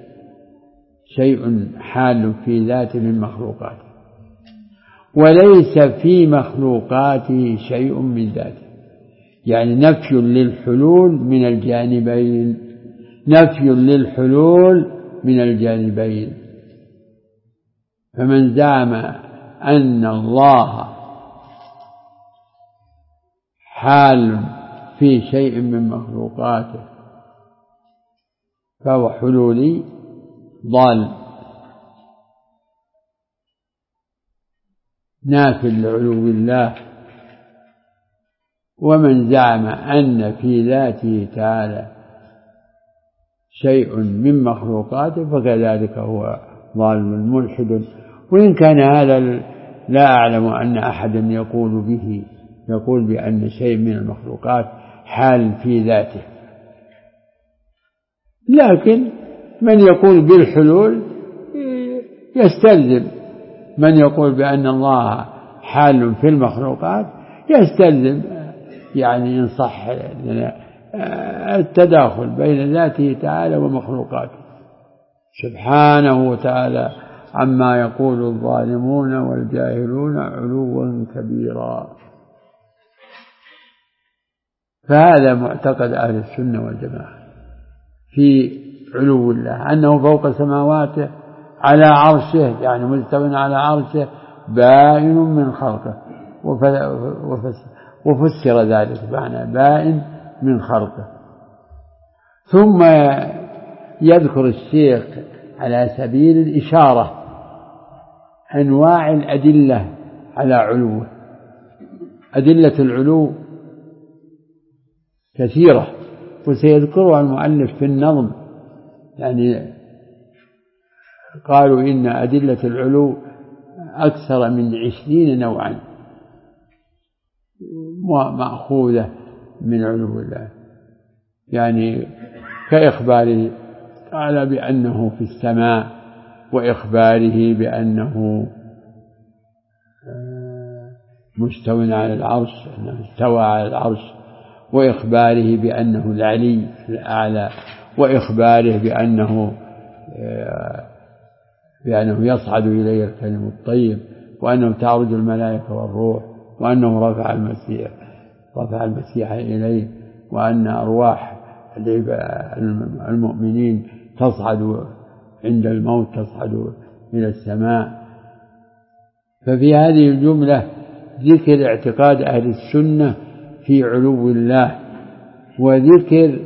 شيء حال في ذاته من مخلوقاته، وليس في مخلوقاته شيء من ذاته، يعني نفي للحلول من الجانبين، نفي للحلول من الجانبين. فمن زعم أن الله حال في شيء من مخلوقاته فهو حلولي ضال ناف لعلو الله. ومن زعم أن في ذاته تعالى شيء من مخلوقاته فكذلك هو ضال ملحد. وإن كان هذا لا أعلم أن أحدا يقول به، يقول بأن شيء من المخلوقات حال في ذاته، لكن من يقول بالحلول يستلزم، من يقول بأن الله حال في المخلوقات يستلزم يعني إن صح التداخل بين ذاته تعالى ومخلوقاته سبحانه وتعالى عما يقول الظالمون والجاهلون علوا كبيرا. فهذا معتقد أهل السنة والجماعة في علو الله، أنه فوق سماواته على عرشه، يعني مستو على عرشه، بائن من خلقه، وفسر ذلك معنى بائن من خلقه. ثم يذكر الشيخ على سبيل الإشارة أنواع الأدلة على علوه. أدلة العلو كثيرة، وسيذكرها المؤلف في النظم، يعني قالوا إن أدلة العلو أكثر من 20 نوعا مأخوذة من علو الله، يعني كإخباره تعالى بأنه في السماء، وإخباره بأنه مستو على العرش، أنه استوى على العرش، وإخباره بأنه العلي الأعلى، وإخباره بأنه يصعد إليه الكلم الطيب، وأنه تعرج الملائكة والروح، وأنه رفع المسيح إليه، وأن أرواح المؤمنين تصعد عند الموت، تصعد إلى السماء. ففي هذه الجملة ذكر اعتقاد أهل السنة في علو الله، وذكر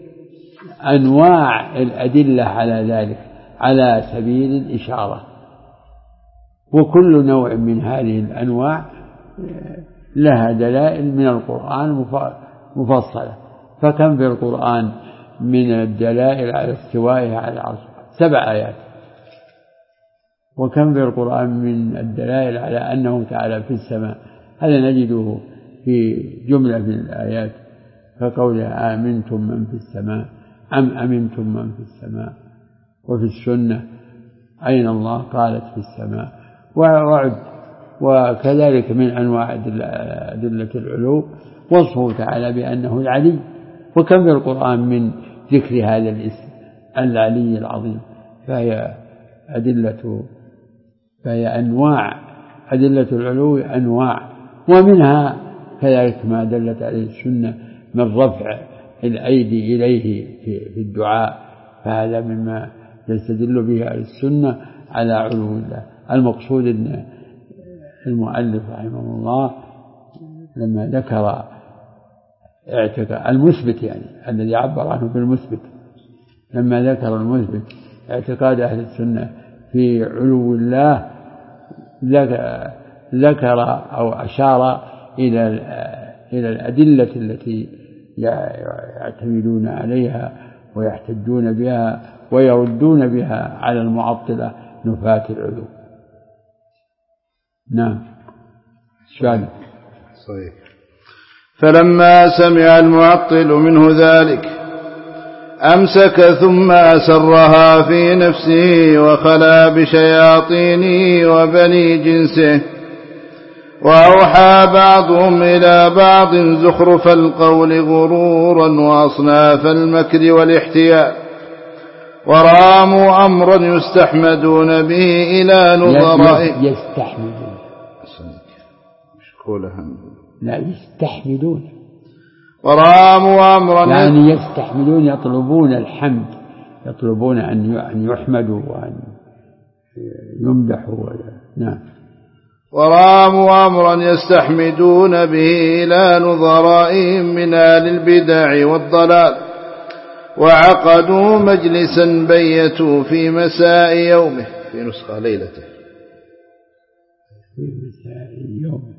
أنواع الأدلة على ذلك على سبيل الإشارة، وكل نوع من هذه الأنواع لها دلائل من القرآن مفصلة. فكم في القرآن من الدلائل على استوائه على العرش؟ 7 آيات. وكم في القرآن من الدلائل على أنه تعالى في السماء؟ هذا نجده في جملة من الآيات، كقولها آمنتم من في السماء أم أمنتم من في السماء. وفي السنة أين الله؟ قالت في السماء. وعد. وكذلك من أنواع أدلة العلو وصفه تعالى بأنه العلي. وكم في القرآن من ذكر هذا الاسم العلي العظيم. فهي أنواع أدلة العلو أنواع، ومنها كذلك ما دلت عليه السنة من رفع الأيدي إليه في الدعاء، فهذا مما يستدل به على السنة على علو الله. المقصود أن المؤلف رحمه الله لما ذكر المثبت يعني الذي عبر عنه بالمثبت، لما ذكر المثبت اعتقاد أهل السنة في علو الله ذكر أو أشار إلى الأدلة التي يعتمدون عليها ويحتجون بها ويردون بها على المعطلة نفاة العلو. نعم. صحيح. فلما سمع المعطل منه ذلك أمسك ثم أسرها في نفسه وخلا بشياطينه وبني جنسه، وأوحى بعضهم إلى بعض زخرف القول غرورا وأصناف المكر والاحتيال، وراموا أمرا يستحمدون به إلى نظرائهم. يستحمدون لا يستحمدون، وراموا أمرا يعني يستحمدون يطلبون الحمد، يطلبون أن يحمدوا وأن يمدحوا. نعم. وراموا أمرا يستحمدون به إلى نظرائهم من آل البدع والضلال، وعقدوا مجلسا بيتوا في مساء يومه، في نسخة ليلته في مساء يومه،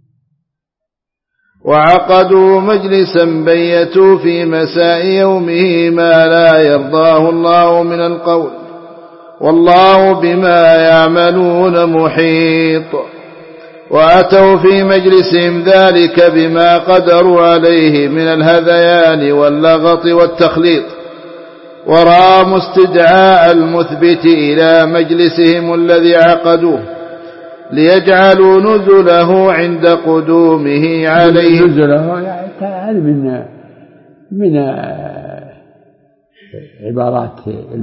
وعقدوا مجلسا بيتوا في مساء يومه ما لا يرضاه الله من القول، والله بما يعملون محيط. وأتوا في مجلسهم ذلك بما قدروا عليه من الهذيان واللغط والتخليط، وراموا استدعاء المثبت إلى مجلسهم الذي عقدوه ليجعلوا نزله عند قدومه عليه. نزله يعني من عبارات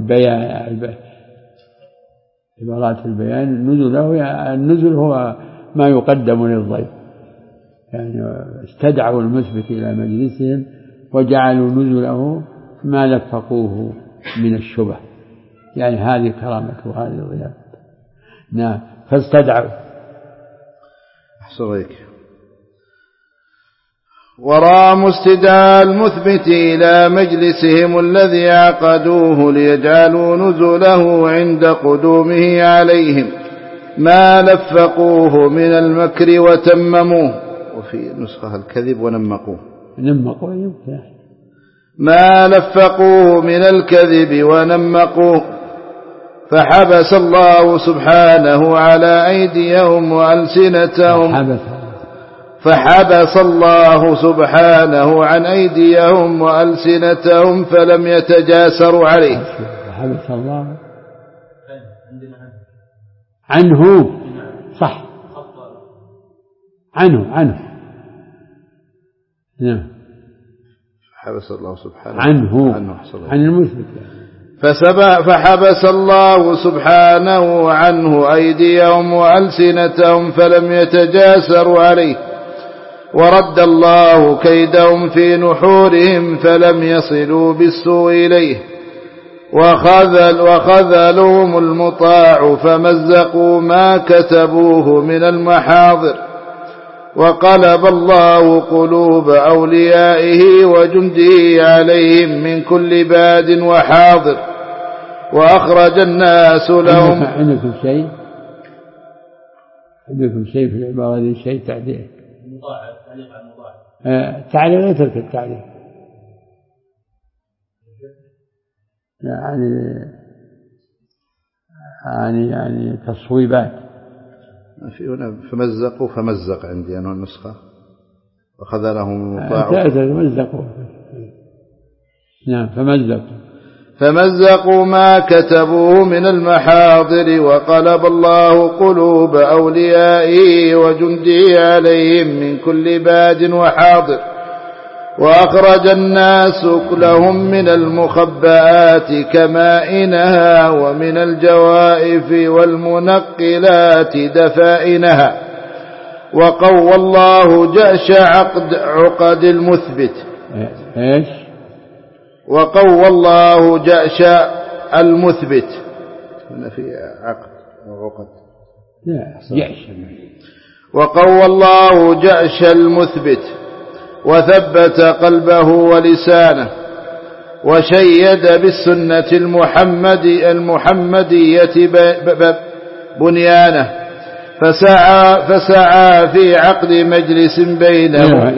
البيان نزله، يعني النزل هو ما يقدم للضيف، يعني استدعوا المثبت إلى مجلسهم وجعلوا نزله ما لفقوه من الشبه، يعني هذه كرامته وهذه ضيافته. نعم. فاستدعوا. أحسنك. وراموا استدعاء المثبت إلى مجلسهم الذي عقدوه ليجعلوا نزله عند قدومه عليهم ما لفقوه من المكر وتمموه، وفي نسخة الكذب ونمقوه. ما لفقوه من الكذب ونمقوه، فحبس الله سبحانه على أيديهم وألسنتهم، فحبس الله سبحانه عن أيديهم وألسنتهم فلم يتجاسروا عليه. حبس الله عنه، صح، عنه نعم. حبس الله سبحانه عنه عن المثبت، فحبس الله سبحانه عنه أيديهم وألسنتهم فلم يتجاسروا عليه، ورد الله كيدهم في نحورهم فلم يصلوا بالسوء إليه، وخذلهم المطاع فمزقوا ما كتبوه من المحاضر، وقلب الله قلوب أوليائه وجنده عليهم من كل باد وحاضر، وأخرج الناس لهم. عندكم شيء في العبارة دي، شيء تعليق تعليق يترك التعليق، يعني تصويبات. في هنا فمزق عندي أنا النسخة، وخذلهم المطاع. مزقوا. نعم. فمزقوا ما كتبوه من المحاضر، وقلب الله قلوب أوليائه وجنده عليهم من كل باد وحاضر، وأخرج الناس لهم من المخبآت كمائنها ومن الجوائف والمنقلات دفائنها، وقوى الله جأش عقد المثبت. إيش؟ وقوى الله جأش المثبت. هنا في عقد وعقد. جأش. وقوى الله جأش المثبت وثبت قلبه ولسانه وشيد بالسنة المحمدية بنيانه فسعى في عقد مجلس بينهم.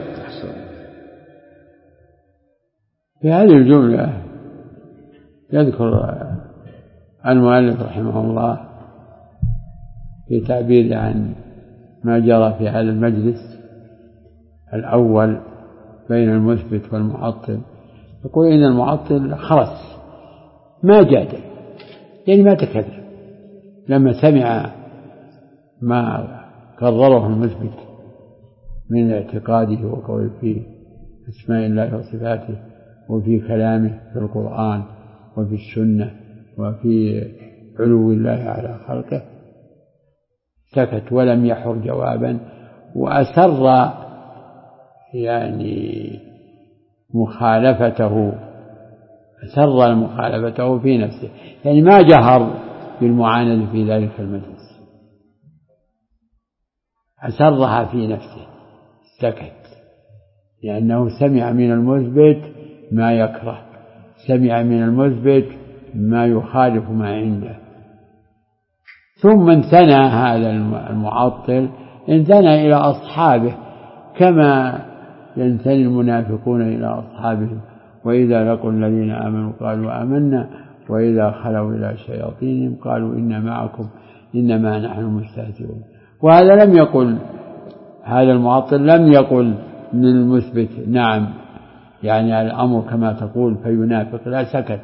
في هذه الجملة يذكر المؤلف رحمه الله في تعبير عن ما جرى في هذا المجلس الأول بين المثبت والمعطل. يقول إن المعطل خرس ما جادل، يعني ما تكلم لما سمع ما قرره المثبت من اعتقاده وقوله في أسماء الله وصفاته وفي كلامه في القرآن وفي السنة وفي علو الله على خلقه، سكت ولم يحر جوابا وأسر يعني مخالفته في نفسه، يعني ما جهر بالمعاندة في ذلك المجلس، أسرها في نفسه، سكت لأنه سمع من المثبت ما يكره، سمع من المثبت ما يخالف ما عنده. ثم انثنى هذا المعطل، انثنى إلى أصحابه كما ينثني المنافقون إلى أصحابهم، وإذا لقوا الذين آمنوا قالوا آمنا وإذا خلوا إلى شياطينهم قالوا إنا معكم إنما نحن مستهزئون. وهذا لم يقل، هذا المعطل لم يقل للمثبت نعم يعني الأمر كما تقول فينافق، لا، سكت،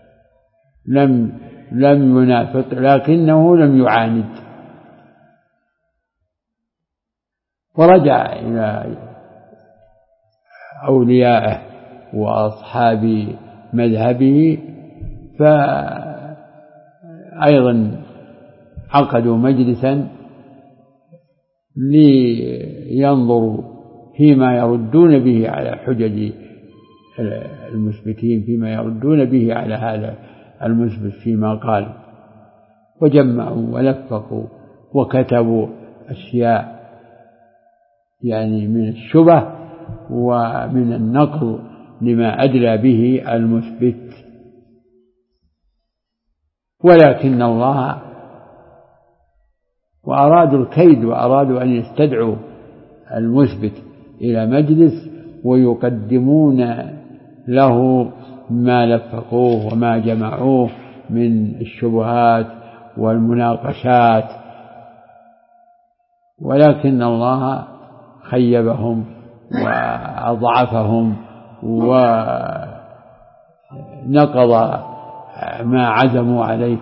لم ينافق لكنه لم يعاند، ورجع إلى أوليائه وأصحاب مذهبه، فأيضا عقدوا مجلسا لينظروا فيما يردون به على حجج المثبتين، فيما يردون به على هذا المثبت فيما قال، وجمعوا ولفقوا وكتبوا أشياء يعني من الشبه ومن النقل لما أدلى به المثبت. ولكن الله وأرادوا الكيد وأرادوا أن يستدعوا المثبت إلى مجلس ويقدمون له ما لفقوه وما جمعوه من الشبهات والمناقشات، ولكن الله خيبهم وأضعفهم ونقض ما عزموا عليه،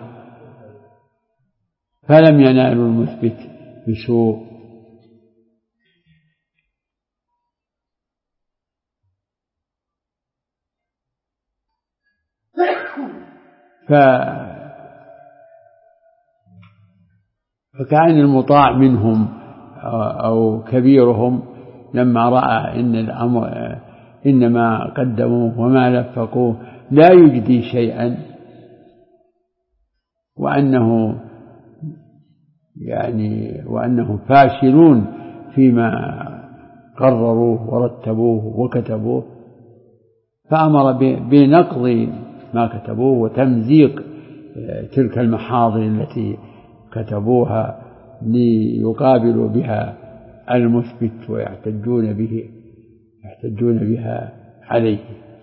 فلم ينالوا المثبت بسوء. فكان المطاع منهم أو كبيرهم لما رأى إن الأمر إنما قدموه وما لفقوه لا يجدي شيئا، وأنهم فاشلون فيما قرروه ورتبوه وكتبوه، فأمر بنقض ما كتبوه وتمزيق تلك المحاضر التي كتبوها ليقابلوا بها المثبت ويحتجون بها عليه.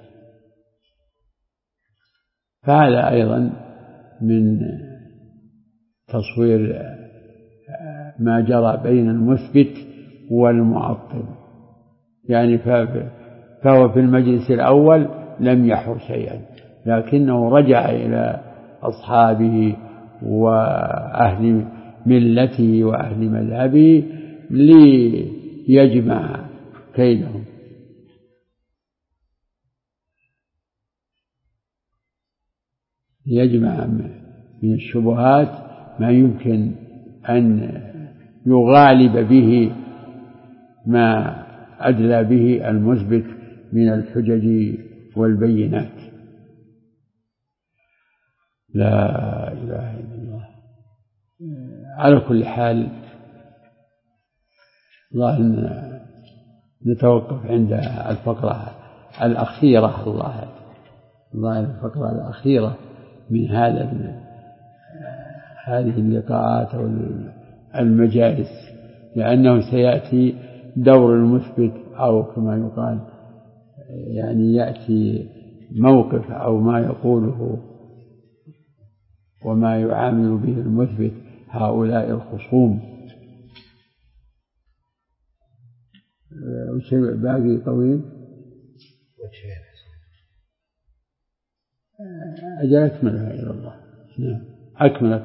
فهذا أيضا من تصوير ما جرى بين المثبت والمعطل، يعني فهو في المجلس الأول لم يحر شيئا، لكنه رجع إلى أصحابه وأهل ملته وأهل مذهبه ليجمع كيدهم. يجمع من الشبهات ما يمكن أن يغالب به ما أدلى به المثبت من الحجج والبينات. لا إله إلا الله. على كل حال الله نتوقف عند الفقرة الأخيرة. الله الفقرة الأخيرة من هذه اللقاءات أو المجالس، لأنه سيأتي دور المثبت، أو كما يقال يعني يأتي موقف أو ما يقوله وما يعامل به المثبت هؤلاء الخصوم. وشيء باقي طويل. أجل أكملها إلى الله. نعم أكمل.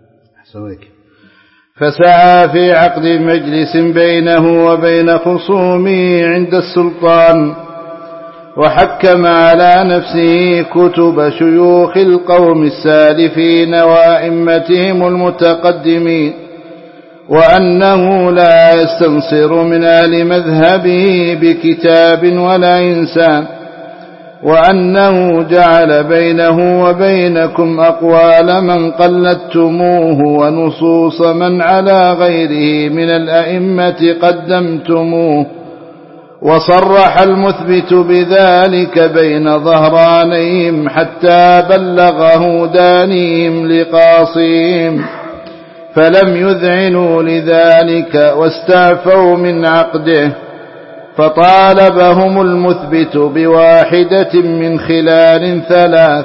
فسعى في عقد مجلس بينه وبين خصومه عند السلطان، وحكم على نفسه كتب شيوخ القوم السالفين وأئمتهم المتقدمين، وأنه لا يستنصر من أهل مذهبه بكتاب ولا إنسان، وأنه جعل بينه وبينكم أقوال من قلدتموه ونصوص من على غيره من الأئمة قدمتموه، وصرح المثبت بذلك بين ظهرانيهم حتى بلغه دانيهم لقاصيهم، فلم يذعنوا لذلك واستعفوا من عقده، فطالبهم المثبت بواحدة من خلال 3: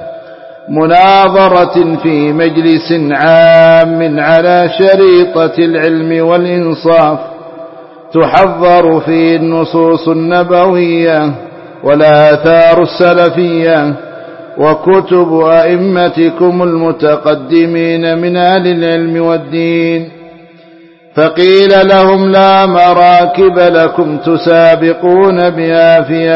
مناظرة في مجلس عام على شريطة العلم والإنصاف تحضر فيه النصوص النبوية والآثار السلفية وكتب أئمتكم المتقدمين من أهل العلم والدين. فقيل لهم: لا مراكب لكم تسابقون بها في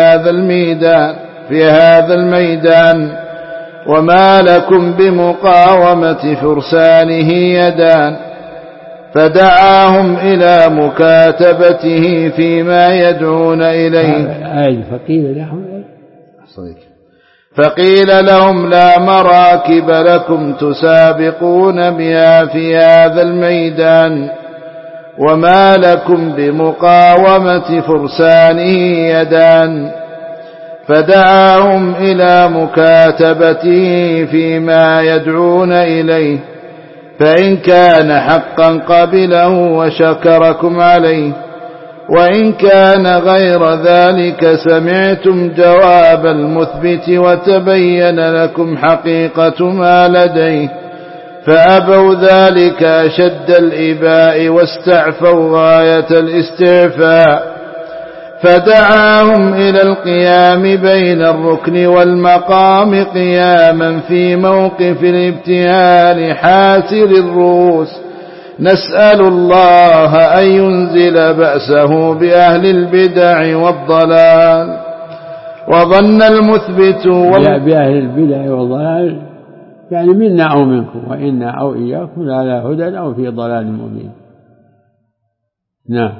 هذا الميدان، وما لكم بمقاومة فرسانه يدان. فدعاهم إلى مكاتبته فيما يدعون إليه. فقيل لهم: لا مراكب لكم تسابقون بها في هذا الميدان، وما لكم بمقاومة فرسانه يدان. فدعاهم إلى مكاتبته فيما يدعون إليه، فإن كان حقا قبله وشكركم عليه، وإن كان غير ذلك سمعتم جواب المثبت وتبين لكم حقيقة ما لديه، فأبوا ذلك أشد الإباء واستعفوا غاية الاستعفاء. فدعاهم إلى القيام بين الركن والمقام قياما في موقف الابتهال حاسر الرؤوس، نسأل الله أن ينزل بأسه بأهل البدع والضلال. وظن المثبت بأهل البدع والضلال يعني منا أو منكم، وإنا أو إياكم على هدى أو في ضلال مبين. نعم.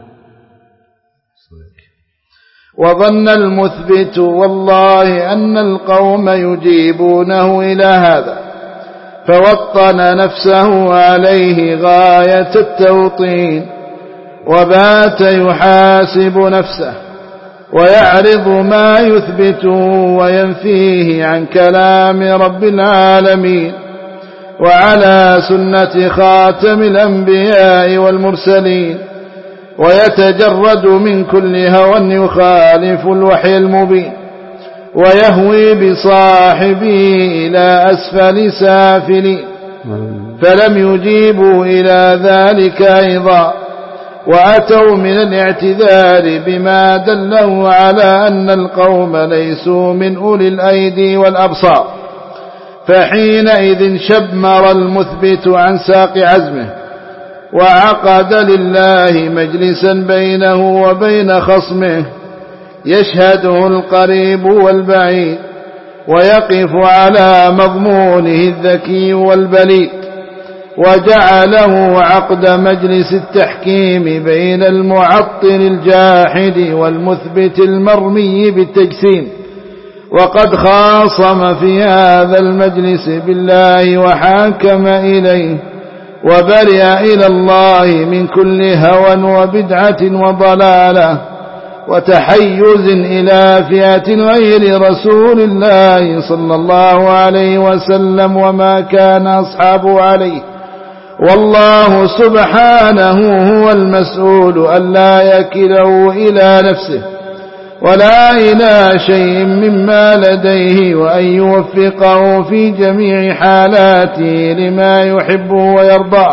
وظن المثبت والله أن القوم يجيبونه إلى هذا، فوطن نفسه عليه غاية التوطين، وبات يحاسب نفسه ويعرض ما يثبته وينفيه عن كلام رب العالمين وعلى سنة خاتم الأنبياء والمرسلين، ويتجرد من كل هوى يخالف الوحي المبين، ويهوي بصاحبه إلى أسفل سافلين. فلم يجيبوا إلى ذلك أيضا، وأتوا من الاعتذار بما دله على أن القوم ليسوا من أولي الأيدي والأبصار. فحينئذ شمر المثبت عن ساق عزمه، وعقد لله مجلسا بينه وبين خصمه يشهده القريب والبعيد، ويقف على مضمونه الذكي والبليد، وجعله عقد مجلس التحكيم بين المعطل الجاحد والمثبت المرمي بالتجسيم. وقد خاصم في هذا المجلس بالله وحاكم إليه، وبرئ إلى الله من كل هوى وبدعة وضلالة وتحيز إلى فئة غير رسول الله صلى الله عليه وسلم وما كان أصحابه عليه. والله سبحانه هو المسؤول ألا يكله إلى نفسه ولا إلى شيء مما لديه، وأن يوفقه في جميع حالاته لما يحب ويرضاه،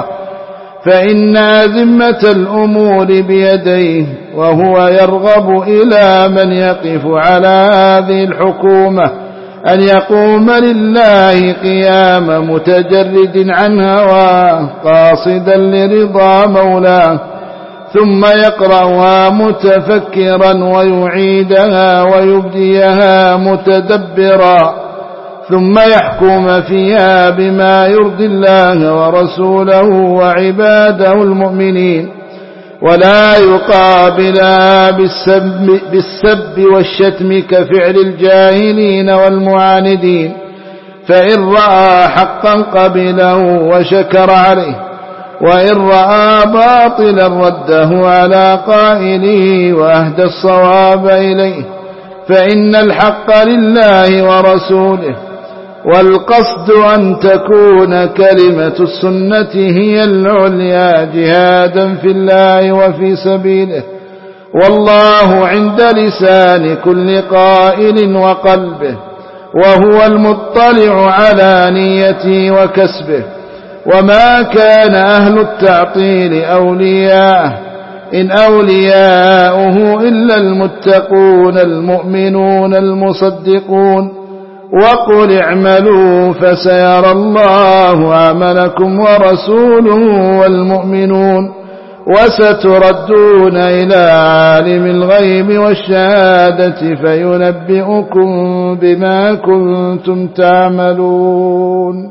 فإن ذمة الأمور بيديه، وهو يرغب إلى من يقف على هذه الحكومة أن يقوم لله قيام متجرد عن هواه قاصدا لرضا مولاه، ثم يقرأها متفكرا ويعيدها ويبديها متدبرا، ثم يحكم فيها بما يرضي الله ورسوله وعباده المؤمنين، ولا يقابلها بالسب والشتم كفعل الجاهلين والمعاندين، فإن رأى حقا قبله وشكر عليه، وإن رأى باطلا رده على قائله وأهدى الصواب إليه، فإن الحق لله ورسوله، والقصد أن تكون كلمة السنة هي العليا جهادا في الله وفي سبيله، والله عند لسان كل قائل وقلبه، وهو المطلع على نيته وكسبه. وما كان أهل التعطيل أولياءه إن أولياؤه إلا المتقون المؤمنون المصدقون، وقل اعملوا فسيرى الله عملكم ورسوله والمؤمنون، وستردون إلى عالم الغيب والشهادة فينبئكم بما كنتم تعملون.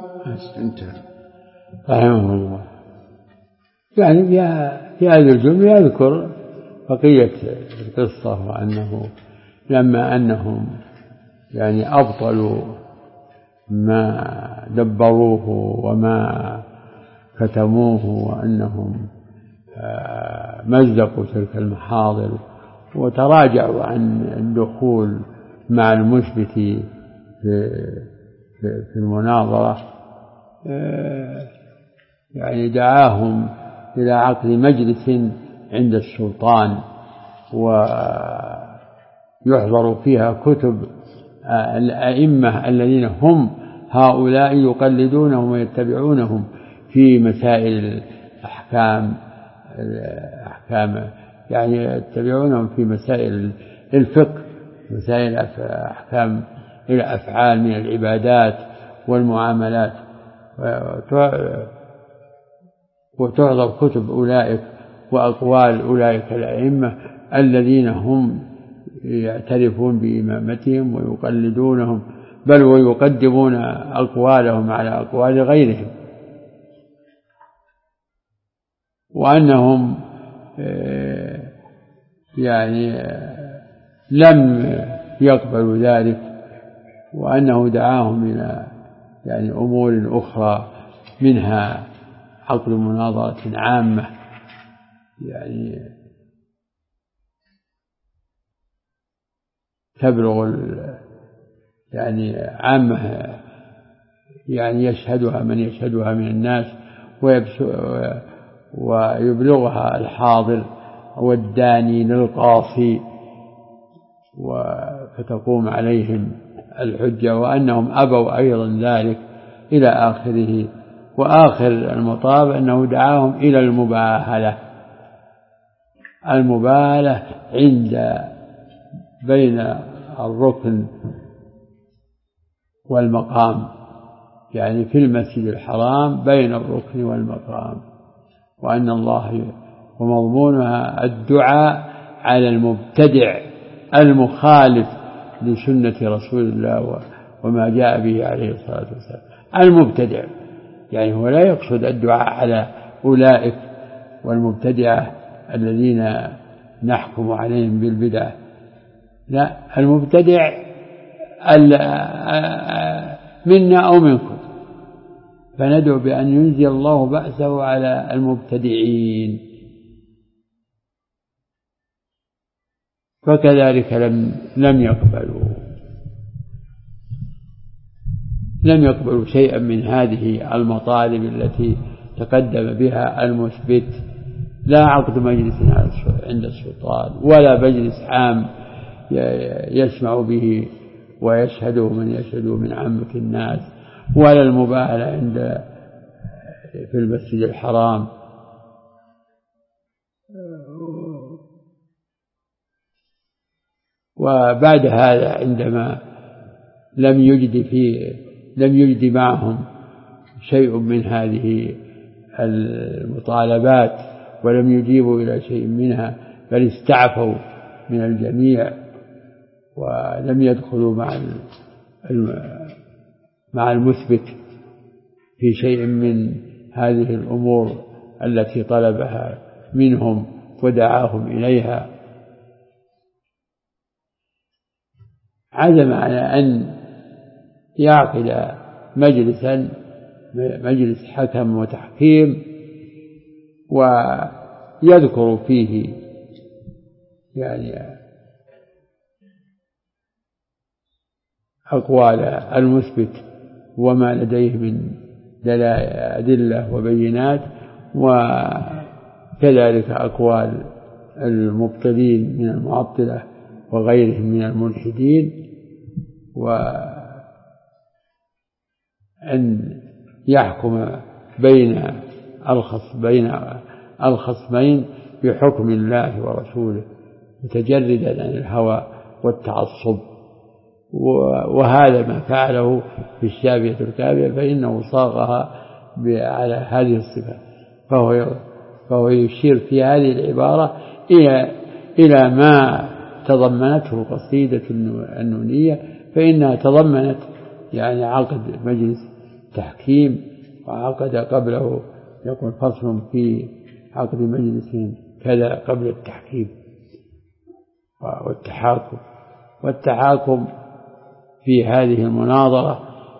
رحمه الله. يعني في هذه الجملة يذكر بقية القصة، وأنه لما أنهم يعني أبطلوا ما دبروه وما كتموه، وأنهم مزقوا تلك المحاضر وتراجعوا عن الدخول مع المثبت في المناظرة، يعني دعاهم إلى عقد مجلس عند السلطان ويحضر فيها كتب الأئمة الذين هم هؤلاء يقلدونهم ويتبعونهم في مسائل الأحكام، يعني يتبعونهم في مسائل الفقه، مسائل أحكام الأفعال من العبادات والمعاملات، وتحضر كتب أولئك وأقوال أولئك الأئمة الذين هم يعترفون بإمامتهم ويقلدونهم، بل ويقدمون أقوالهم على أقوال غيرهم، وأنهم يعني لم يقبلوا ذلك، وأنه دعاهم إلى يعني أمور أخرى، منها عقد مناظرة عامة يعني تبلغ يعني عامة، يعني يشهدها من يشهدها من الناس ويبلغها الحاضر والداني للقاصي، فتقوم عليهم الحجة، وأنهم أبوا أيضا ذلك إلى آخره. وآخر المطاف أنه دعاهم إلى المباهلة عند بين الركن والمقام، يعني في المسجد الحرام بين الركن والمقام، وأن الله ومضمونها الدعاء على المبتدع المخالف لسنة رسول الله وما جاء به عليه الصلاة والسلام. المبتدع يعني هو لا يقصد الدعاء على أولئك والمبتدعة الذين نحكم عليهم بالبدعة، لا، المبتدع منا أو منكم، فندعو بأن ينزل الله بأسه على المبتدعين. فكذلك لم يقبلوا شيئا من هذه المطالب التي تقدم بها المثبت، لا عقد مجلس عند السلطان ولا مجلس عام يسمع به ويشهده من يشهده من عامة الناس، ولا المباهلة في المسجد الحرام. وبعد هذا عندما لم يجد معهم شيء من هذه المطالبات ولم يجيبوا إلى شيء منها، بل استعفوا من الجميع ولم يدخلوا مع المثبت في شيء من هذه الأمور التي طلبها منهم ودعاهم إليها، عزم على أن يعقد مجلس حكم وتحكيم ويذكر فيه يعني أقوال المثبت وما لديه من أدلة وبينات، وكذلك أقوال المبطلين من المعطلة وغيرهم من الملحدين، وأن يحكم بين الخصمين بحكم الله ورسوله متجردا عن الهوى والتعصب. وهذا ما فعله في الشافية الكافية، فإنه صاغها على هذه الصفة. فهو يشير في هذه العبارة إلى ما تضمنته القصيدة النونية، فإنها تضمنت يعني عقد مجلس تحكيم، وعقد قبله يكون فصل في عقد مجلس كذا قبل التحكيم والتحاكم في هذه المناظرة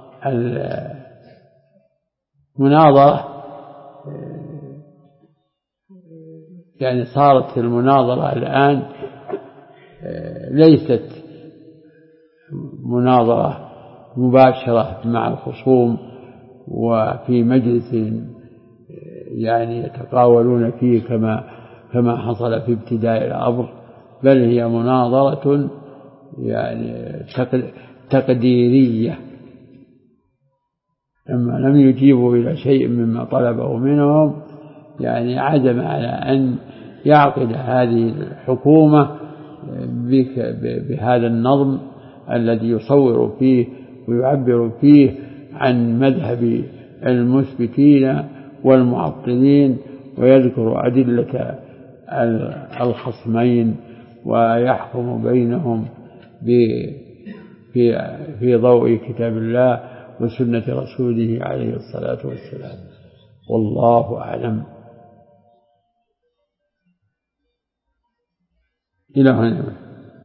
يعني صارت المناظرة الآن ليست مناظرة مباشرة مع الخصوم وفي مجلس يعني يتقاولون فيه كما حصل في ابتداء الأمر، بل هي مناظرة يعني تقديرية. لما لم يجيبوا إلى شيء مما طلبه منهم يعني عزم على أن يعقد هذه الحكومة بهذا النظم الذي يصور فيه ويعبر فيه عن مذهب المثبتين والمعطلين، ويذكر أدلة الخصمين ويحكم بينهم في ضوء كتاب الله وسنة رسوله عليه الصلاة والسلام. والله أعلم. إلى هنا.